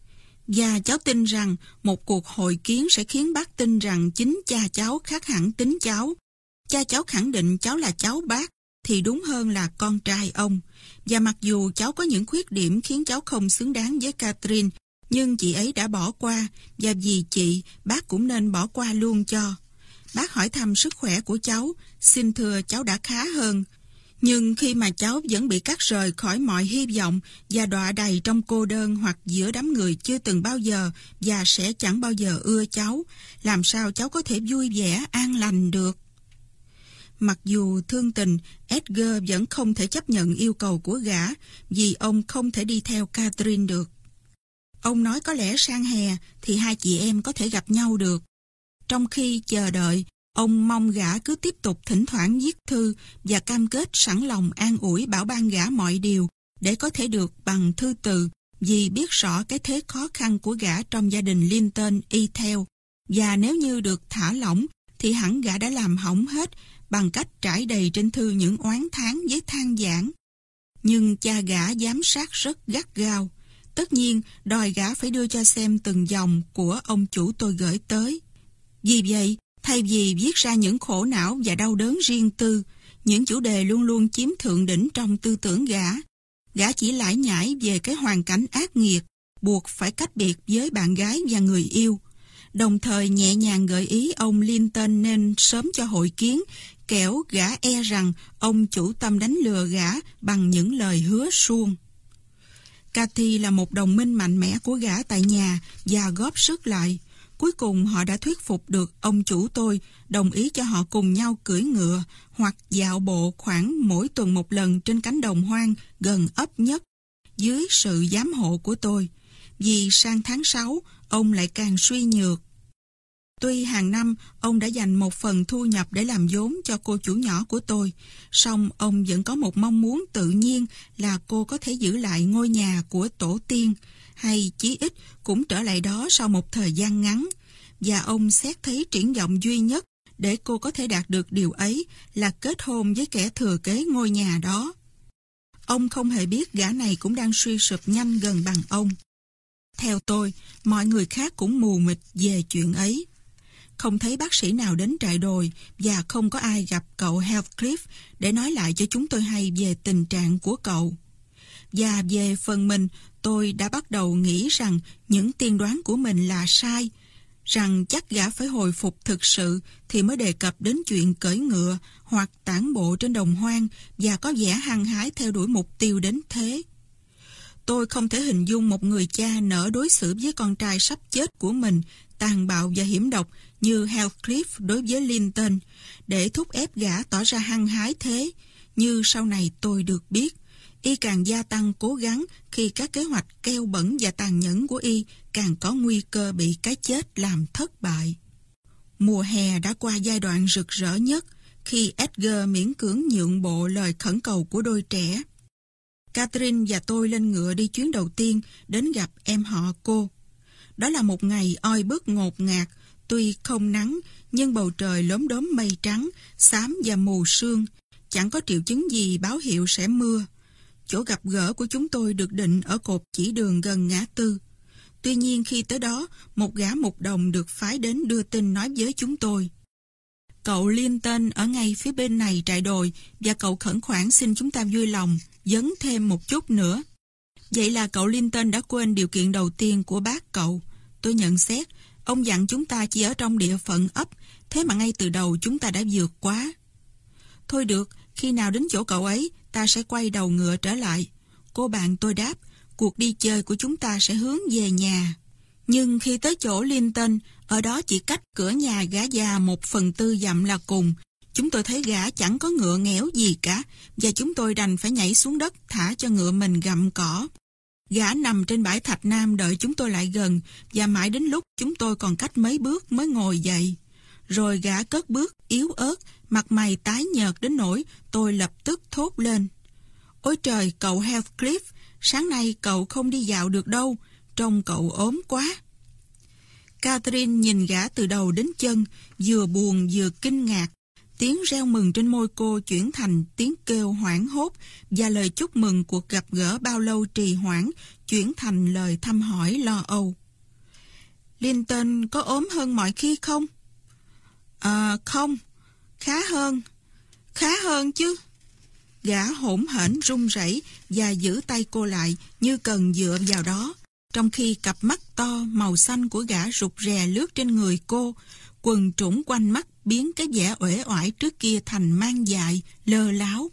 Và cháu tin rằng một cuộc hội kiến sẽ khiến bác tin rằng chính cha cháu khác hẳn tính cháu. Cha cháu khẳng định cháu là cháu bác, thì đúng hơn là con trai ông. Và mặc dù cháu có những khuyết điểm khiến cháu không xứng đáng với Catherine, nhưng chị ấy đã bỏ qua, và vì chị, bác cũng nên bỏ qua luôn cho. Bác hỏi thăm sức khỏe của cháu, xin thưa cháu đã khá hơn. Nhưng khi mà cháu vẫn bị cắt rời khỏi mọi hy vọng và đọa đầy trong cô đơn hoặc giữa đám người chưa từng bao giờ và sẽ chẳng bao giờ ưa cháu, làm sao cháu có thể vui vẻ, an lành được? Mặc dù thương tình, Edgar vẫn không thể chấp nhận yêu cầu của gã vì ông không thể đi theo Catherine được. Ông nói có lẽ sang hè thì hai chị em có thể gặp nhau được. Trong khi chờ đợi, ông mong gã cứ tiếp tục thỉnh thoảng viết thư và cam kết sẵn lòng an ủi bảo ban gã mọi điều để có thể được bằng thư từ, vì biết rõ cái thế khó khăn của gã trong gia đình Linton y theo, và nếu như được thả lỏng thì hẳn gã đã làm hỏng hết bằng cách trải đầy trên thư những oán thán với than vãn. Nhưng cha gã giám sát rất gắt gao, tất nhiên đòi gã phải đưa cho xem từng dòng của ông chủ tôi gửi tới. Vì vậy, thay vì viết ra những khổ não và đau đớn riêng tư, những chủ đề luôn luôn chiếm thượng đỉnh trong tư tưởng gã chỉ lải nhải về cái hoàn cảnh ác nghiệt, buộc phải cách biệt với bạn gái và người yêu, đồng thời nhẹ nhàng gợi ý ông Linton nên sớm cho hội kiến, kẻo gã e rằng ông chủ tâm đánh lừa gã bằng những lời hứa suông. Cathy là một đồng minh mạnh mẽ của gã tại nhà và góp sức lại. Cuối cùng họ đã thuyết phục được ông chủ tôi đồng ý cho họ cùng nhau cưỡi ngựa hoặc dạo bộ khoảng mỗi tuần một lần trên cánh đồng hoang gần ấp nhất, dưới sự giám hộ của tôi. Vì sang tháng 6, ông lại càng suy nhược. Tuy hàng năm ông đã dành một phần thu nhập để làm vốn cho cô chủ nhỏ của tôi, song ông vẫn có một mong muốn tự nhiên là cô có thể giữ lại ngôi nhà của tổ tiên, hay chí ít cũng trở lại đó sau một thời gian ngắn, và ông xét thấy triển vọng duy nhất để cô có thể đạt được điều ấy là kết hôn với kẻ thừa kế ngôi nhà đó. Ông không hề biết gã này cũng đang suy sụp nhanh gần bằng ông. Theo tôi, mọi người khác cũng mù mịt về chuyện ấy. Không thấy bác sĩ nào đến trại đồi và không có ai gặp cậu Heathcliff để nói lại cho chúng tôi hay về tình trạng của cậu. Và về phần mình, tôi đã bắt đầu nghĩ rằng những tiên đoán của mình là sai, rằng chắc gã phải hồi phục thực sự thì mới đề cập đến chuyện cưỡi ngựa hoặc tản bộ trên đồng hoang và có vẻ hăng hái theo đuổi mục tiêu đến thế. Tôi không thể hình dung một người cha nỡ đối xử với con trai sắp chết của mình tàn bạo và hiểm độc như Heathcliff đối với Linton, để thúc ép gã tỏ ra hăng hái thế. Như sau này tôi được biết, y càng gia tăng cố gắng khi các kế hoạch keo bẩn và tàn nhẫn của y càng có nguy cơ bị cái chết làm thất bại. Mùa hè đã qua giai đoạn rực rỡ nhất khi Edgar miễn cưỡng nhượng bộ lời khẩn cầu của đôi trẻ. Catherine và tôi lên ngựa đi chuyến đầu tiên đến gặp em họ cô. Đó là một ngày oi bức ngột ngạt, tuy không nắng nhưng bầu trời lốm đốm mây trắng, xám và mù sương, chẳng có triệu chứng gì báo hiệu sẽ mưa. Chỗ gặp gỡ của chúng tôi được định ở cột chỉ đường gần ngã tư. Tuy nhiên khi tới đó, một gã mục đồng được phái đến đưa tin nói với chúng tôi: cậu Linton ở ngay phía bên này trại đồi và cậu khẩn khoản xin chúng ta vui lòng dấn thêm một chút nữa. Vậy là cậu Linton đã quên điều kiện đầu tiên của bác cậu. Tôi nhận xét, ông dặn chúng ta chỉ ở trong địa phận ấp, thế mà ngay từ đầu chúng ta đã vượt quá. Thôi được, khi nào đến chỗ cậu ấy, ta sẽ quay đầu ngựa trở lại. Cô bạn tôi đáp, cuộc đi chơi của chúng ta sẽ hướng về nhà. Nhưng khi tới chỗ Linton, ở đó chỉ cách cửa nhà gã già 1/4 dặm là cùng. Chúng tôi thấy gã chẳng có ngựa nghẽo gì cả, và chúng tôi đành phải nhảy xuống đất thả cho ngựa mình gặm cỏ. Gã nằm trên bãi thạch nam đợi chúng tôi lại gần, và mãi đến lúc chúng tôi còn cách mấy bước mới ngồi dậy. Rồi gã cất bước yếu ớt, mặt mày tái nhợt đến nỗi tôi lập tức thốt lên: ôi trời, cậu Heathcliff, sáng nay cậu không đi dạo được đâu, trông cậu ốm quá. Catherine nhìn gã từ đầu đến chân, vừa buồn vừa kinh ngạc. Tiếng reo mừng trên môi cô chuyển thành tiếng kêu hoảng hốt, và lời chúc mừng cuộc gặp gỡ bao lâu trì hoãn chuyển thành lời thăm hỏi lo âu. Linton có ốm hơn mọi khi không? Không, khá hơn chứ. Gã hỗn hển run rẩy và giữ tay cô lại như cần dựa vào đó, trong khi cặp mắt to màu xanh của gã rụt rè lướt trên người cô, quần trũng quanh mắt biến cái vẻ uể oải trước kia thành mang dại, lơ láo.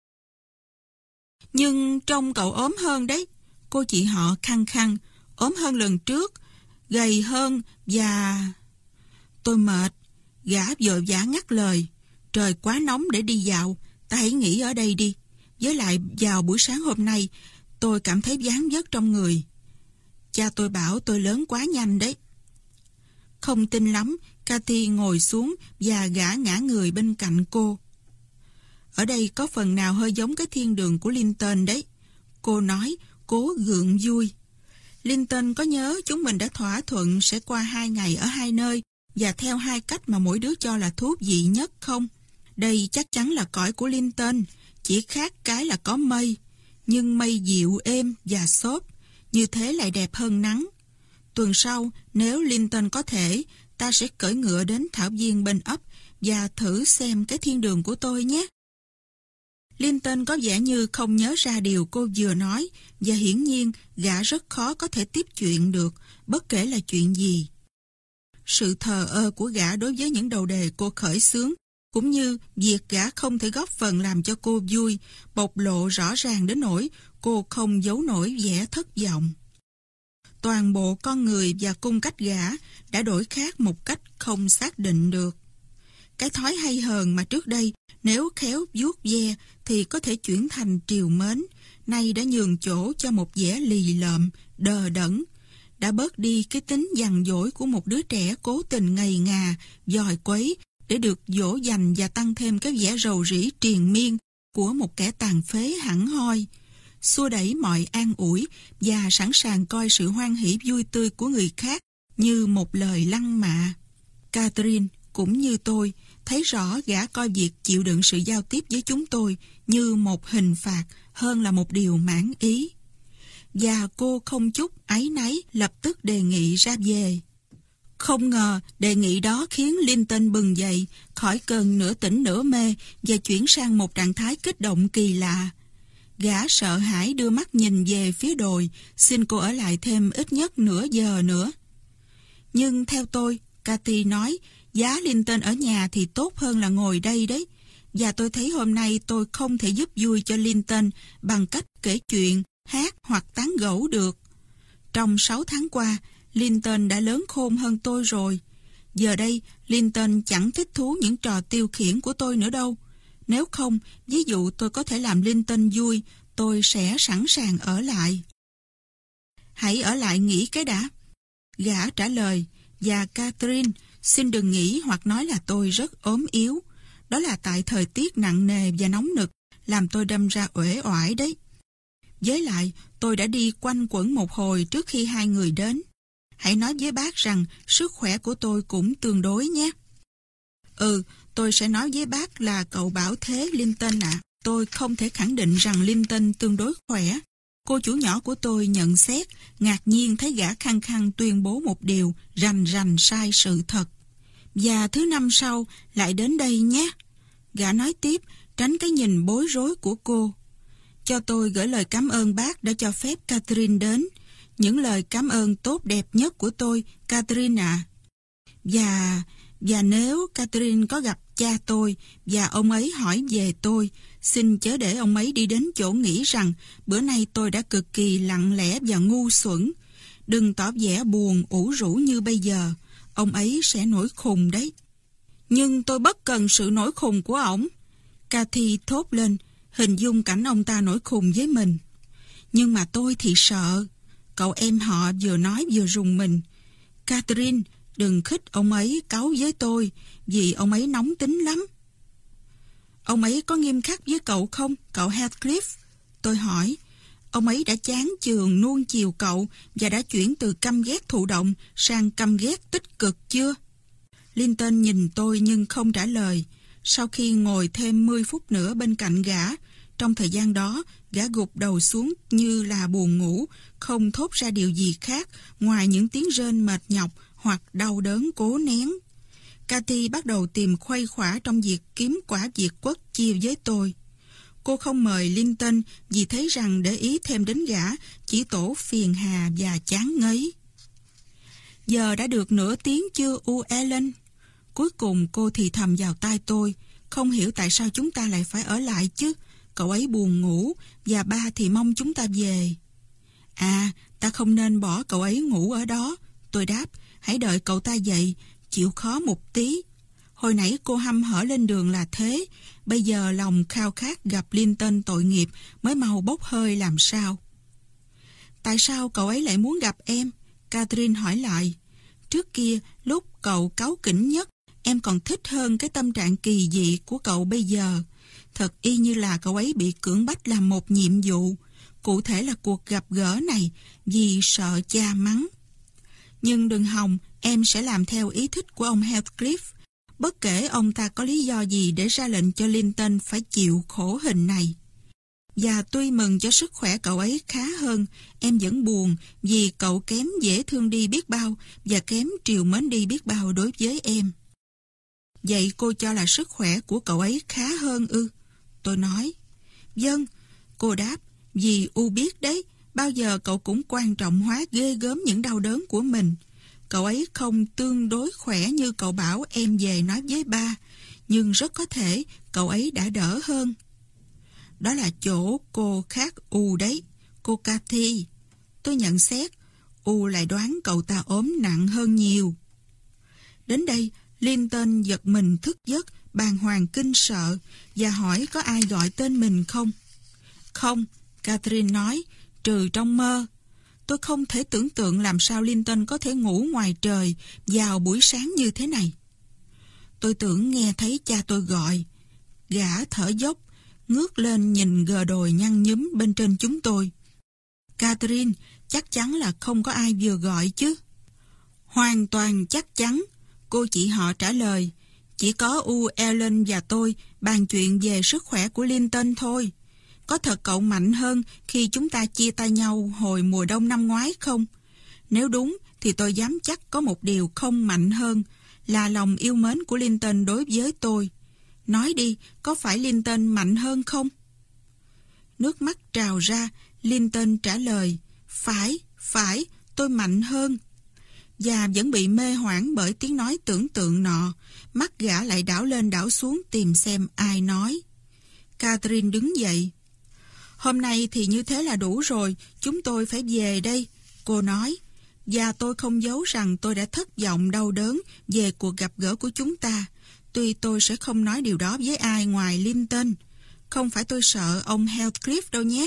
Nhưng trông cậu ốm hơn đấy, cô chị họ khăng khăng, ốm hơn lần trước, gầy hơn và... Tôi mệt, gã vội vã ngắt lời. Trời quá nóng để đi dạo, ta hãy nghỉ ở đây đi. Với lại vào buổi sáng hôm nay, tôi cảm thấy ván vất trong người. Cha tôi bảo tôi lớn quá nhanh đấy. Không tin lắm, Cathy ngồi xuống và gã ngã người bên cạnh cô. Ở đây có phần nào hơi giống cái thiên đường của Linton đấy. Cô nói, cố gượng vui. Linton có nhớ chúng mình đã thỏa thuận sẽ qua 2 ngày ở 2 nơi và theo 2 cách mà mỗi đứa cho là thú vị nhất không? Đây chắc chắn là cõi của Linton, chỉ khác cái là có mây. Nhưng mây dịu êm và xốp, như thế lại đẹp hơn nắng. Tuần sau, nếu Linton có thể, ta sẽ cưỡi ngựa đến thảo viên bên ấp và thử xem cái thiên đường của tôi nhé. Linton có vẻ như không nhớ ra điều cô vừa nói và hiển nhiên gã rất khó có thể tiếp chuyện được, bất kể là chuyện gì. Sự thờ ơ của gã đối với những đầu đề cô khởi xướng, cũng như việc gã không thể góp phần làm cho cô vui, bộc lộ rõ ràng đến nỗi cô không giấu nổi vẻ thất vọng. Toàn bộ con người và cung cách gã đã đổi khác một cách không xác định được. Cái thói hay hờn mà trước đây nếu khéo vuốt ve thì có thể chuyển thành trìu mến, nay đã nhường chỗ cho một vẻ lì lợm, đờ đẫn, đã bớt đi cái tính dằn dỗi của một đứa trẻ cố tình ngầy ngà, dòi quấy để được dỗ dành và tăng thêm cái vẻ rầu rĩ triền miên của một kẻ tàn phế hẳn hoi, xua đẩy mọi an ủi và sẵn sàng coi sự hoan hỷ vui tươi của người khác như một lời lăng mạ. Catherine, cũng như tôi, thấy rõ gã coi việc chịu đựng sự giao tiếp với chúng tôi như một hình phạt hơn là một điều mãn ý. Và cô không chút áy náy lập tức đề nghị ra về. Không ngờ đề nghị đó khiến Linton bừng dậy khỏi cơn nửa tỉnh nửa mê và chuyển sang một trạng thái kích động kỳ lạ. Gã sợ hãi đưa mắt nhìn về phía đồi, xin cô ở lại thêm ít nhất nửa giờ nữa. Nhưng theo tôi, Cathy nói, giá Linton ở nhà thì tốt hơn là ngồi đây đấy. Và tôi thấy hôm nay tôi không thể giúp vui cho Linton bằng cách kể chuyện, hát hoặc tán gẫu được. Trong 6 tháng qua, Linton đã lớn khôn hơn tôi rồi. Giờ đây, Linton chẳng thích thú những trò tiêu khiển của tôi nữa đâu. Nếu không, ví dụ tôi có thể làm Linton vui, tôi sẽ sẵn sàng ở lại. Hãy ở lại nghỉ cái đã. Gã trả lời, và Catherine, xin đừng nghĩ hoặc nói là tôi rất ốm yếu. Đó là tại thời tiết nặng nề và nóng nực, làm tôi đâm ra uể oải đấy. Với lại, tôi đã đi quanh quẩn một hồi trước khi 2 người đến. Hãy nói với bác rằng sức khỏe của tôi cũng tương đối nhé. Tôi sẽ nói với bác là cậu bảo thế Linton ạ. Tôi không thể khẳng định rằng Linton tương đối khỏe. Cô chủ nhỏ của tôi nhận xét, ngạc nhiên thấy gã khăng khăng tuyên bố một điều rành rành sai sự thật. Và thứ 5 sau lại đến đây nhé. Gã nói tiếp, tránh cái nhìn bối rối của cô. Cho tôi gửi lời cảm ơn bác đã cho phép Catherine đến. Những lời cảm ơn tốt đẹp nhất của tôi, Catherine ạ. Và nếu Catherine có gặp cha tôi và ông ấy hỏi về tôi, xin chớ để ông ấy đi đến chỗ nghĩ rằng bữa nay tôi đã cực kỳ lặng lẽ và ngu xuẩn. Đừng tỏ vẻ buồn ủ rũ như bây giờ, ông ấy sẽ nổi khùng đấy. Nhưng tôi bất cần sự nổi khùng của ổng. Cathy thốt lên, hình dung cảnh ông ta nổi khùng với mình. Nhưng mà tôi thì sợ. Cậu em họ vừa nói vừa rùng mình. Catherine, đừng khích ông ấy cáu với tôi, vì ông ấy nóng tính lắm. Ông ấy có nghiêm khắc với cậu không, cậu Heathcliff? Tôi hỏi. Ông ấy đã chán chường nuông chiều cậu và đã chuyển từ căm ghét thụ động sang căm ghét tích cực chưa? Linton nhìn tôi nhưng không trả lời. Sau khi ngồi thêm 10 phút nữa bên cạnh gã, Trong thời gian đó, gã gục đầu xuống như là buồn ngủ, không thốt ra điều gì khác ngoài những tiếng rên mệt nhọc hoặc đau đớn cố nén. Cathy bắt đầu tìm khuây khỏa trong việc kiếm quả việt quất chia với tôi. Cô không mời Linton vì thấy rằng để ý thêm đến gã chỉ tổ phiền hà và chán ngấy. Giờ đã được nửa tiếng chưa Ellen? Cuối cùng cô thì thầm vào tai tôi, không hiểu tại sao chúng ta lại phải ở lại chứ. Cậu ấy buồn ngủ và ba thì mong chúng ta về. À, ta không nên bỏ cậu ấy ngủ ở đó. Tôi đáp, hãy đợi cậu ta dậy, chịu khó một tí. Hồi nãy cô hăm hở lên đường là thế, bây giờ lòng khao khát gặp Linton tội nghiệp mới mau bốc hơi làm sao. Tại sao cậu ấy lại muốn gặp em? Catherine hỏi lại. Trước kia, lúc cậu cáu kỉnh nhất, em còn thích hơn cái tâm trạng kỳ dị của cậu bây giờ. Thật y như là cậu ấy bị cưỡng bách làm một nhiệm vụ, cụ thể là cuộc gặp gỡ này, vì sợ cha mắng. Nhưng đừng hòng, em sẽ làm theo ý thích của ông Heathcliff, bất kể ông ta có lý do gì để ra lệnh cho Linton phải chịu khổ hình này. Và tuy mừng cho sức khỏe cậu ấy khá hơn, em vẫn buồn vì cậu kém dễ thương đi biết bao và kém trìu mến đi biết bao đối với em. Vậy cô cho là sức khỏe của cậu ấy khá hơn ư? Tôi nói. Vâng, cô đáp, vì biết đấy, bao giờ cậu cũng quan trọng hóa ghê gớm những đau đớn của mình. Cậu ấy không tương đối khỏe như cậu bảo em về nói với ba, nhưng rất có thể cậu ấy đã đỡ hơn. Đó là chỗ cô khác đấy, cô Cathy. Tôi nhận xét, lại đoán cậu ta ốm nặng hơn nhiều. Đến đây, Linton giật mình thức giấc, bàng hoàng kinh sợ và hỏi có ai gọi tên mình không? Không, Catherine nói, trừ trong mơ. Tôi không thể tưởng tượng làm sao Linton có thể ngủ ngoài trời vào buổi sáng như thế này. Tôi tưởng nghe thấy cha tôi gọi. Gã thở dốc, ngước lên nhìn gờ đồi nhăn nhúm bên trên chúng tôi. Catherine, chắc chắn là không có ai vừa gọi chứ? Hoàn toàn chắc chắn, cô chị họ trả lời. Chỉ có Ellen và tôi bàn chuyện về sức khỏe của Linton thôi. Có thật cậu mạnh hơn khi chúng ta chia tay nhau hồi mùa đông năm ngoái không? Nếu đúng thì tôi dám chắc có một điều không mạnh hơn là lòng yêu mến của Linton đối với tôi. Nói đi, có phải Linton mạnh hơn không? Nước mắt trào ra, Linton trả lời, phải, tôi mạnh hơn. Và vẫn bị mê hoảng bởi tiếng nói tưởng tượng nọ, mắt gã lại đảo lên đảo xuống tìm xem ai nói. Catherine đứng dậy. Hôm nay thì như thế là đủ rồi, chúng tôi phải về đây, cô nói. Và tôi không giấu rằng tôi đã thất vọng đau đớn về cuộc gặp gỡ của chúng ta. Tuy tôi sẽ không nói điều đó với ai ngoài Linton. Không phải tôi sợ ông Heathcliff đâu nhé.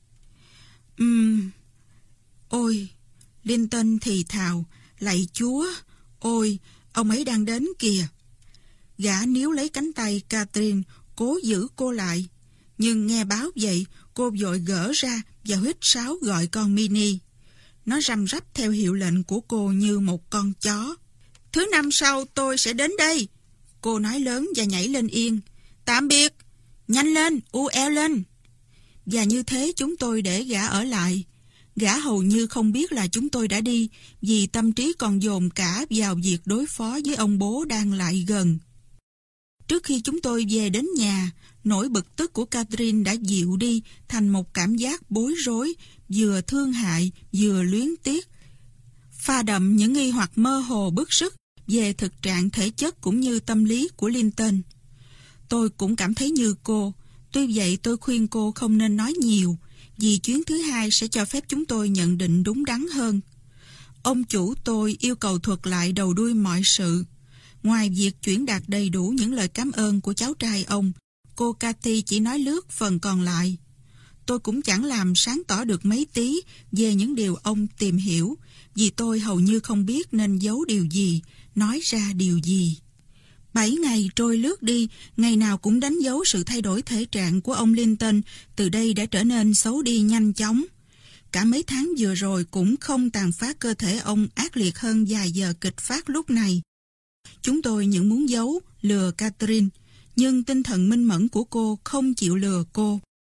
Ôi, Linton thì thào, lạy Chúa, ôi, ông ấy đang đến kìa. Gã níu lấy cánh tay Catherine, cố giữ cô lại. Nhưng nghe báo vậy, cô vội gỡ ra và huýt sáo gọi con Minnie. Nó răm rắp theo hiệu lệnh của cô như một con chó. Thứ năm sau tôi sẽ đến đây, cô nói lớn và nhảy lên yên. Tạm biệt, nhanh lên, Ellen. Và như thế chúng tôi để gã ở lại. Gã hầu như không biết là chúng tôi đã đi, vì tâm trí còn dồn cả vào việc đối phó với ông bố đang lại gần. Trước khi chúng tôi về đến nhà, nỗi bực tức của Catherine đã dịu đi thành một cảm giác bối rối, vừa thương hại, vừa luyến tiếc, pha đậm những nghi hoặc mơ hồ bức rứt về thực trạng thể chất cũng như tâm lý của Linton. Tôi cũng cảm thấy như cô, tuy vậy tôi khuyên cô không nên nói nhiều, vì chuyến thứ hai sẽ cho phép chúng tôi nhận định đúng đắn hơn. Ông chủ tôi yêu cầu thuật lại đầu đuôi mọi sự. Ngoài việc chuyển đạt đầy đủ những lời cảm ơn của cháu trai ông, cô Cathy chỉ nói lướt phần còn lại. Tôi cũng chẳng làm sáng tỏ được mấy tí về những điều ông tìm hiểu, vì tôi hầu như không biết nên giấu điều gì, nói ra điều gì. 7 ngày trôi lướt đi, ngày nào cũng đánh dấu sự thay đổi thể trạng của ông Linton, từ đây đã trở nên xấu đi nhanh chóng. Cả mấy tháng vừa rồi cũng không tàn phá cơ thể ông ác liệt hơn vài giờ kịch phát lúc này. Chúng tôi những muốn giấu, lừa Catherine, nhưng tinh thần minh mẫn của cô không chịu lừa cô.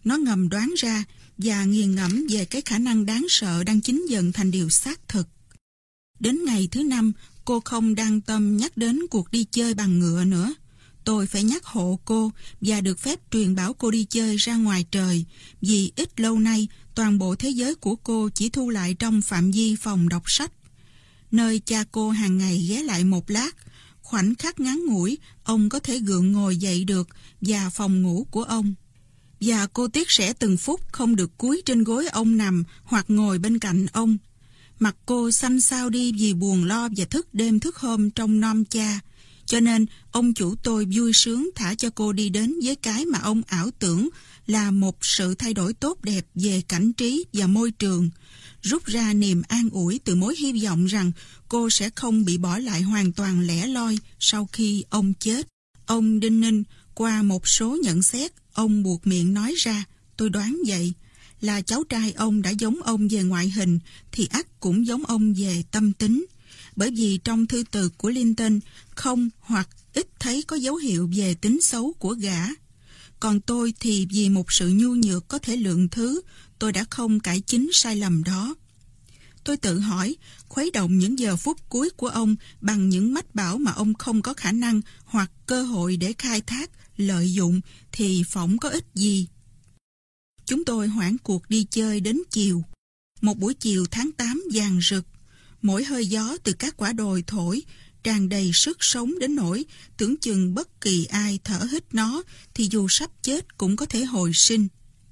Nó ngầm đoán ra và nghiền ngẫm về cái khả năng đáng sợ đang chính dần thành điều xác thực. Đến ngày thứ 5, cô không đang tâm nhắc đến cuộc đi chơi bằng ngựa nữa. Tôi phải nhắc hộ cô và được phép truyền bảo cô đi chơi ra ngoài trời, vì ít lâu nay toàn bộ thế giới của cô chỉ thu lại trong phạm vi phòng đọc sách, nơi cha cô hàng ngày ghé lại một lát. Khoảnh khắc ngắn ngủi, ông có thể gượng ngồi dậy được và phòng ngủ của ông. Và cô tiếc rẻ từng phút không được cúi trên gối ông nằm hoặc ngồi bên cạnh ông. Mặt cô xanh xao đi vì buồn lo và thức đêm thức hôm trong nom cha. Cho nên ông chủ tôi vui sướng thả cho cô đi đến với cái mà ông ảo tưởng là một sự thay đổi tốt đẹp về cảnh trí và môi trường, rút ra niềm an ủi từ mối hy vọng rằng cô sẽ không bị bỏ lại hoàn toàn lẻ loi sau khi ông chết. Ông đinh ninh, qua một số nhận xét, ông buộc miệng nói ra, tôi đoán vậy, là cháu trai ông đã giống ông về ngoại hình thì ắt cũng giống ông về tâm tính. Bởi vì trong thư từ của Linton không hoặc ít thấy có dấu hiệu về tính xấu của gã. Còn tôi thì vì một sự nhu nhược có thể lượng thứ, tôi đã không cải chính sai lầm đó. Tôi tự hỏi, khuấy động những giờ phút cuối của ông bằng những mách bảo mà ông không có khả năng hoặc cơ hội để khai thác, lợi dụng thì phỏng có ích gì. Chúng tôi hoãn cuộc đi chơi đến chiều. Một buổi chiều tháng 8 vàng rực. Mỗi hơi gió từ các quả đồi thổi, tràn đầy sức sống đến nỗi tưởng chừng bất kỳ ai thở hít nó thì dù sắp chết cũng có thể hồi sinh.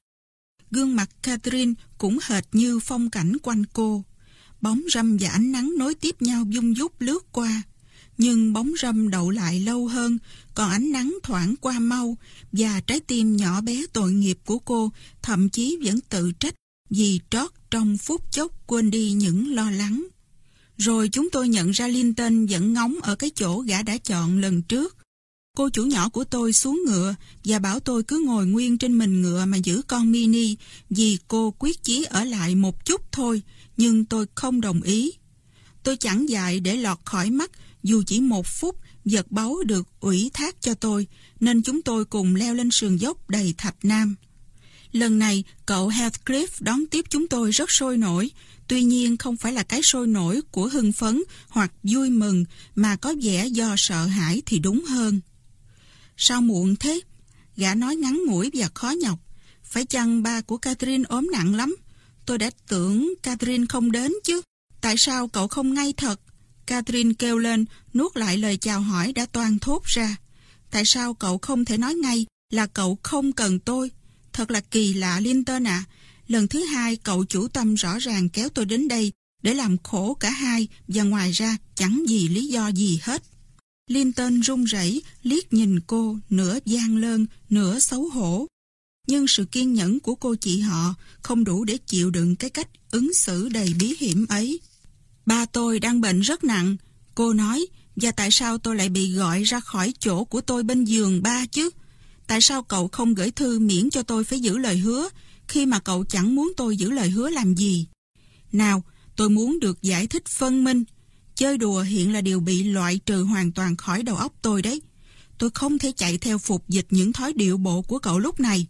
Gương mặt Catherine cũng hệt như phong cảnh quanh cô. Bóng râm và ánh nắng nối tiếp nhau vung vút lướt qua. Nhưng bóng râm đậu lại lâu hơn, còn ánh nắng thoảng qua mau, và trái tim nhỏ bé tội nghiệp của cô thậm chí vẫn tự trách vì trót trong phút chốc quên đi những lo lắng. Rồi chúng tôi nhận ra Linton vẫn ngóng ở cái chỗ gã đã chọn lần trước. Cô chủ nhỏ của tôi xuống ngựa và bảo tôi cứ ngồi nguyên trên mình ngựa mà giữ con Minnie, vì cô quyết chí ở lại một chút thôi, nhưng tôi không đồng ý. Tôi chẳng dại để lọt khỏi mắt dù chỉ một phút vật báu được ủy thác cho tôi, nên chúng tôi cùng leo lên sườn dốc đầy thạch nam. Lần này, cậu Heathcliff đón tiếp chúng tôi rất sôi nổi, tuy nhiên không phải là cái sôi nổi của hưng phấn hoặc vui mừng, mà có vẻ do sợ hãi thì đúng hơn. Sao muộn thế? Gã nói ngắn ngủi và khó nhọc. Phải chăng ba của Catherine ốm nặng lắm? Tôi đã tưởng Catherine không đến chứ. Tại sao cậu không ngay thật? Catherine kêu lên, nuốt lại lời chào hỏi đã toan thốt ra. Tại sao cậu không thể nói ngay là cậu không cần tôi? Thật là kỳ lạ, Linton ạ. Lần thứ hai cậu chủ tâm rõ ràng kéo tôi đến đây để làm khổ cả hai, và ngoài ra chẳng vì lý do gì hết. Linton run rẩy liếc nhìn cô, nửa gian lơn, nửa xấu hổ. Nhưng sự kiên nhẫn của cô chị họ không đủ để chịu đựng cái cách ứng xử đầy bí hiểm ấy. Ba tôi đang bệnh rất nặng, cô nói, và tại sao tôi lại bị gọi ra khỏi chỗ của tôi bên giường ba chứ? Tại sao cậu không gửi thư miễn cho tôi phải giữ lời hứa, khi mà cậu chẳng muốn tôi giữ lời hứa làm gì? Nào, tôi muốn được giải thích phân minh. Chơi đùa hiện là điều bị loại trừ hoàn toàn khỏi đầu óc tôi đấy. Tôi không thể chạy theo phục dịch những thói điệu bộ của cậu lúc này.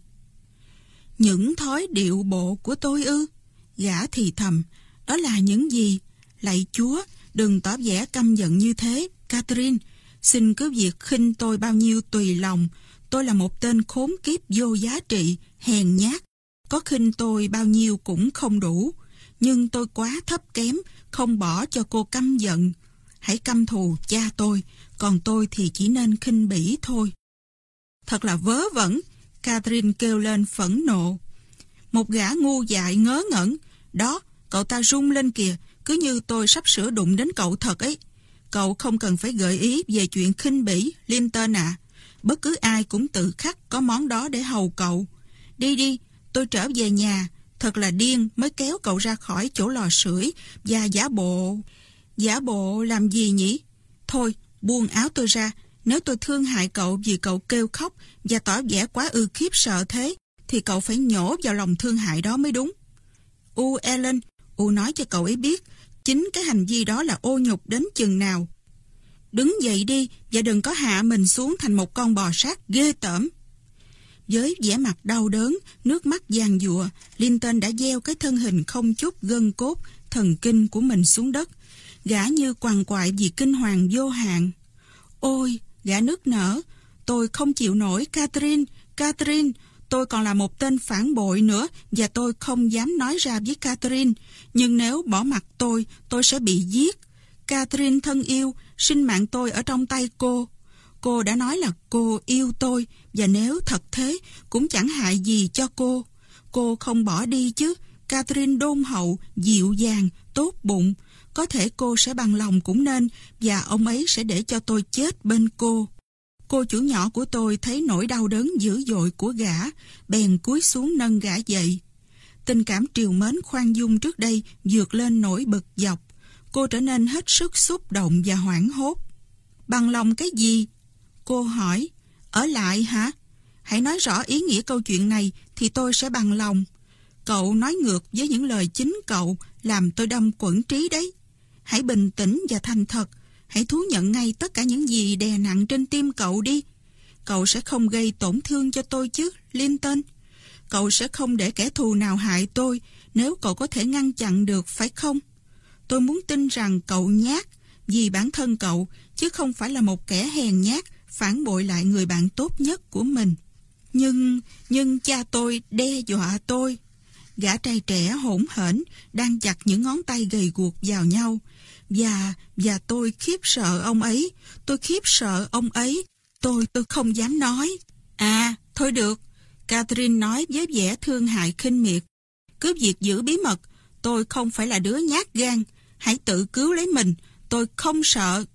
Những thói điệu bộ của tôi ư? Gã thì thầm. Đó là những gì? Lạy Chúa, đừng tỏ vẻ căm giận như thế, Catherine. Xin cứ việc khinh tôi bao nhiêu tùy lòng. Tôi là một tên khốn kiếp vô giá trị, hèn nhát. Có khinh tôi bao nhiêu cũng không đủ. Nhưng tôi quá thấp kém, không bỏ cho cô căm giận. Hãy căm thù cha tôi, còn tôi thì chỉ nên khinh bỉ thôi. Thật là vớ vẩn, Catherine kêu lên phẫn nộ. Một gã ngu dại ngớ ngẩn. Đó, cậu ta rung lên kìa, cứ như tôi sắp sửa đụng đến cậu thật ấy. Cậu không cần phải gợi ý về chuyện khinh bỉ, Linton ạ. Bất cứ ai cũng tự khắc có món đó để hầu cậu. Đi đi, tôi trở về nhà. Thật là điên mới kéo cậu ra khỏi chỗ lò sưởi và giả bộ... Giả bộ làm gì nhỉ? Thôi, buông áo tôi ra. Nếu tôi thương hại cậu vì cậu kêu khóc và tỏ vẻ quá ư khiếp sợ thế, thì cậu phải nhổ vào lòng thương hại đó mới đúng. Ellen, nói cho cậu ấy biết, chính cái hành vi đó là ô nhục đến chừng nào. Đứng dậy đi và đừng có hạ mình xuống thành một con bò sát ghê tởm. Với vẻ mặt đau đớn, nước mắt giàn giụa, Linton đã gieo cái thân hình không chút gân cốt, thần kinh của mình xuống đất. Gã như quằn quại vì kinh hoàng vô hạn. Ôi, gã nức nở. Tôi không chịu nổi, Catherine, Catherine. Tôi còn là một tên phản bội nữa và tôi không dám nói ra với Catherine. Nhưng nếu bỏ mặc tôi sẽ bị giết. Catherine thân yêu, sinh mạng tôi ở trong tay cô. Cô đã nói là cô yêu tôi và nếu thật thế cũng chẳng hại gì cho cô. Cô không bỏ đi chứ. Catherine đôn hậu, dịu dàng, tốt bụng. Có thể cô sẽ bằng lòng cũng nên và ông ấy sẽ để cho tôi chết bên cô. Cô chủ nhỏ của tôi thấy nỗi đau đớn dữ dội của gã, bèn cúi xuống nâng gã dậy. Tình cảm trìu mến khoan dung trước đây vượt lên nỗi bực dọc. Cô trở nên hết sức xúc động và hoảng hốt. Bằng lòng cái gì? Cô hỏi. Ở lại hả? Hãy nói rõ ý nghĩa câu chuyện này thì tôi sẽ bằng lòng. Cậu nói ngược với những lời chính cậu làm tôi đâm quẫn trí đấy. Hãy bình tĩnh và thành thật. Hãy thú nhận ngay tất cả những gì đè nặng trên tim cậu đi. Cậu sẽ không gây tổn thương cho tôi chứ, Linton. Cậu sẽ không để kẻ thù nào hại tôi nếu cậu có thể ngăn chặn được, phải không? Tôi muốn tin rằng cậu nhát vì bản thân cậu, chứ không phải là một kẻ hèn nhát phản bội lại người bạn tốt nhất của mình. Nhưng cha tôi đe dọa tôi. Gã trai trẻ hỗn hển đang chặt những ngón tay gầy guộc vào nhau. Và tôi khiếp sợ ông ấy. Tôi khiếp sợ ông ấy. Tôi không dám nói. À, thôi được. Catherine nói với vẻ thương hại khinh miệt. Cứ việc giữ bí mật. Tôi không phải là đứa nhát gan. Hãy tự cứu lấy mình. Tôi không sợ.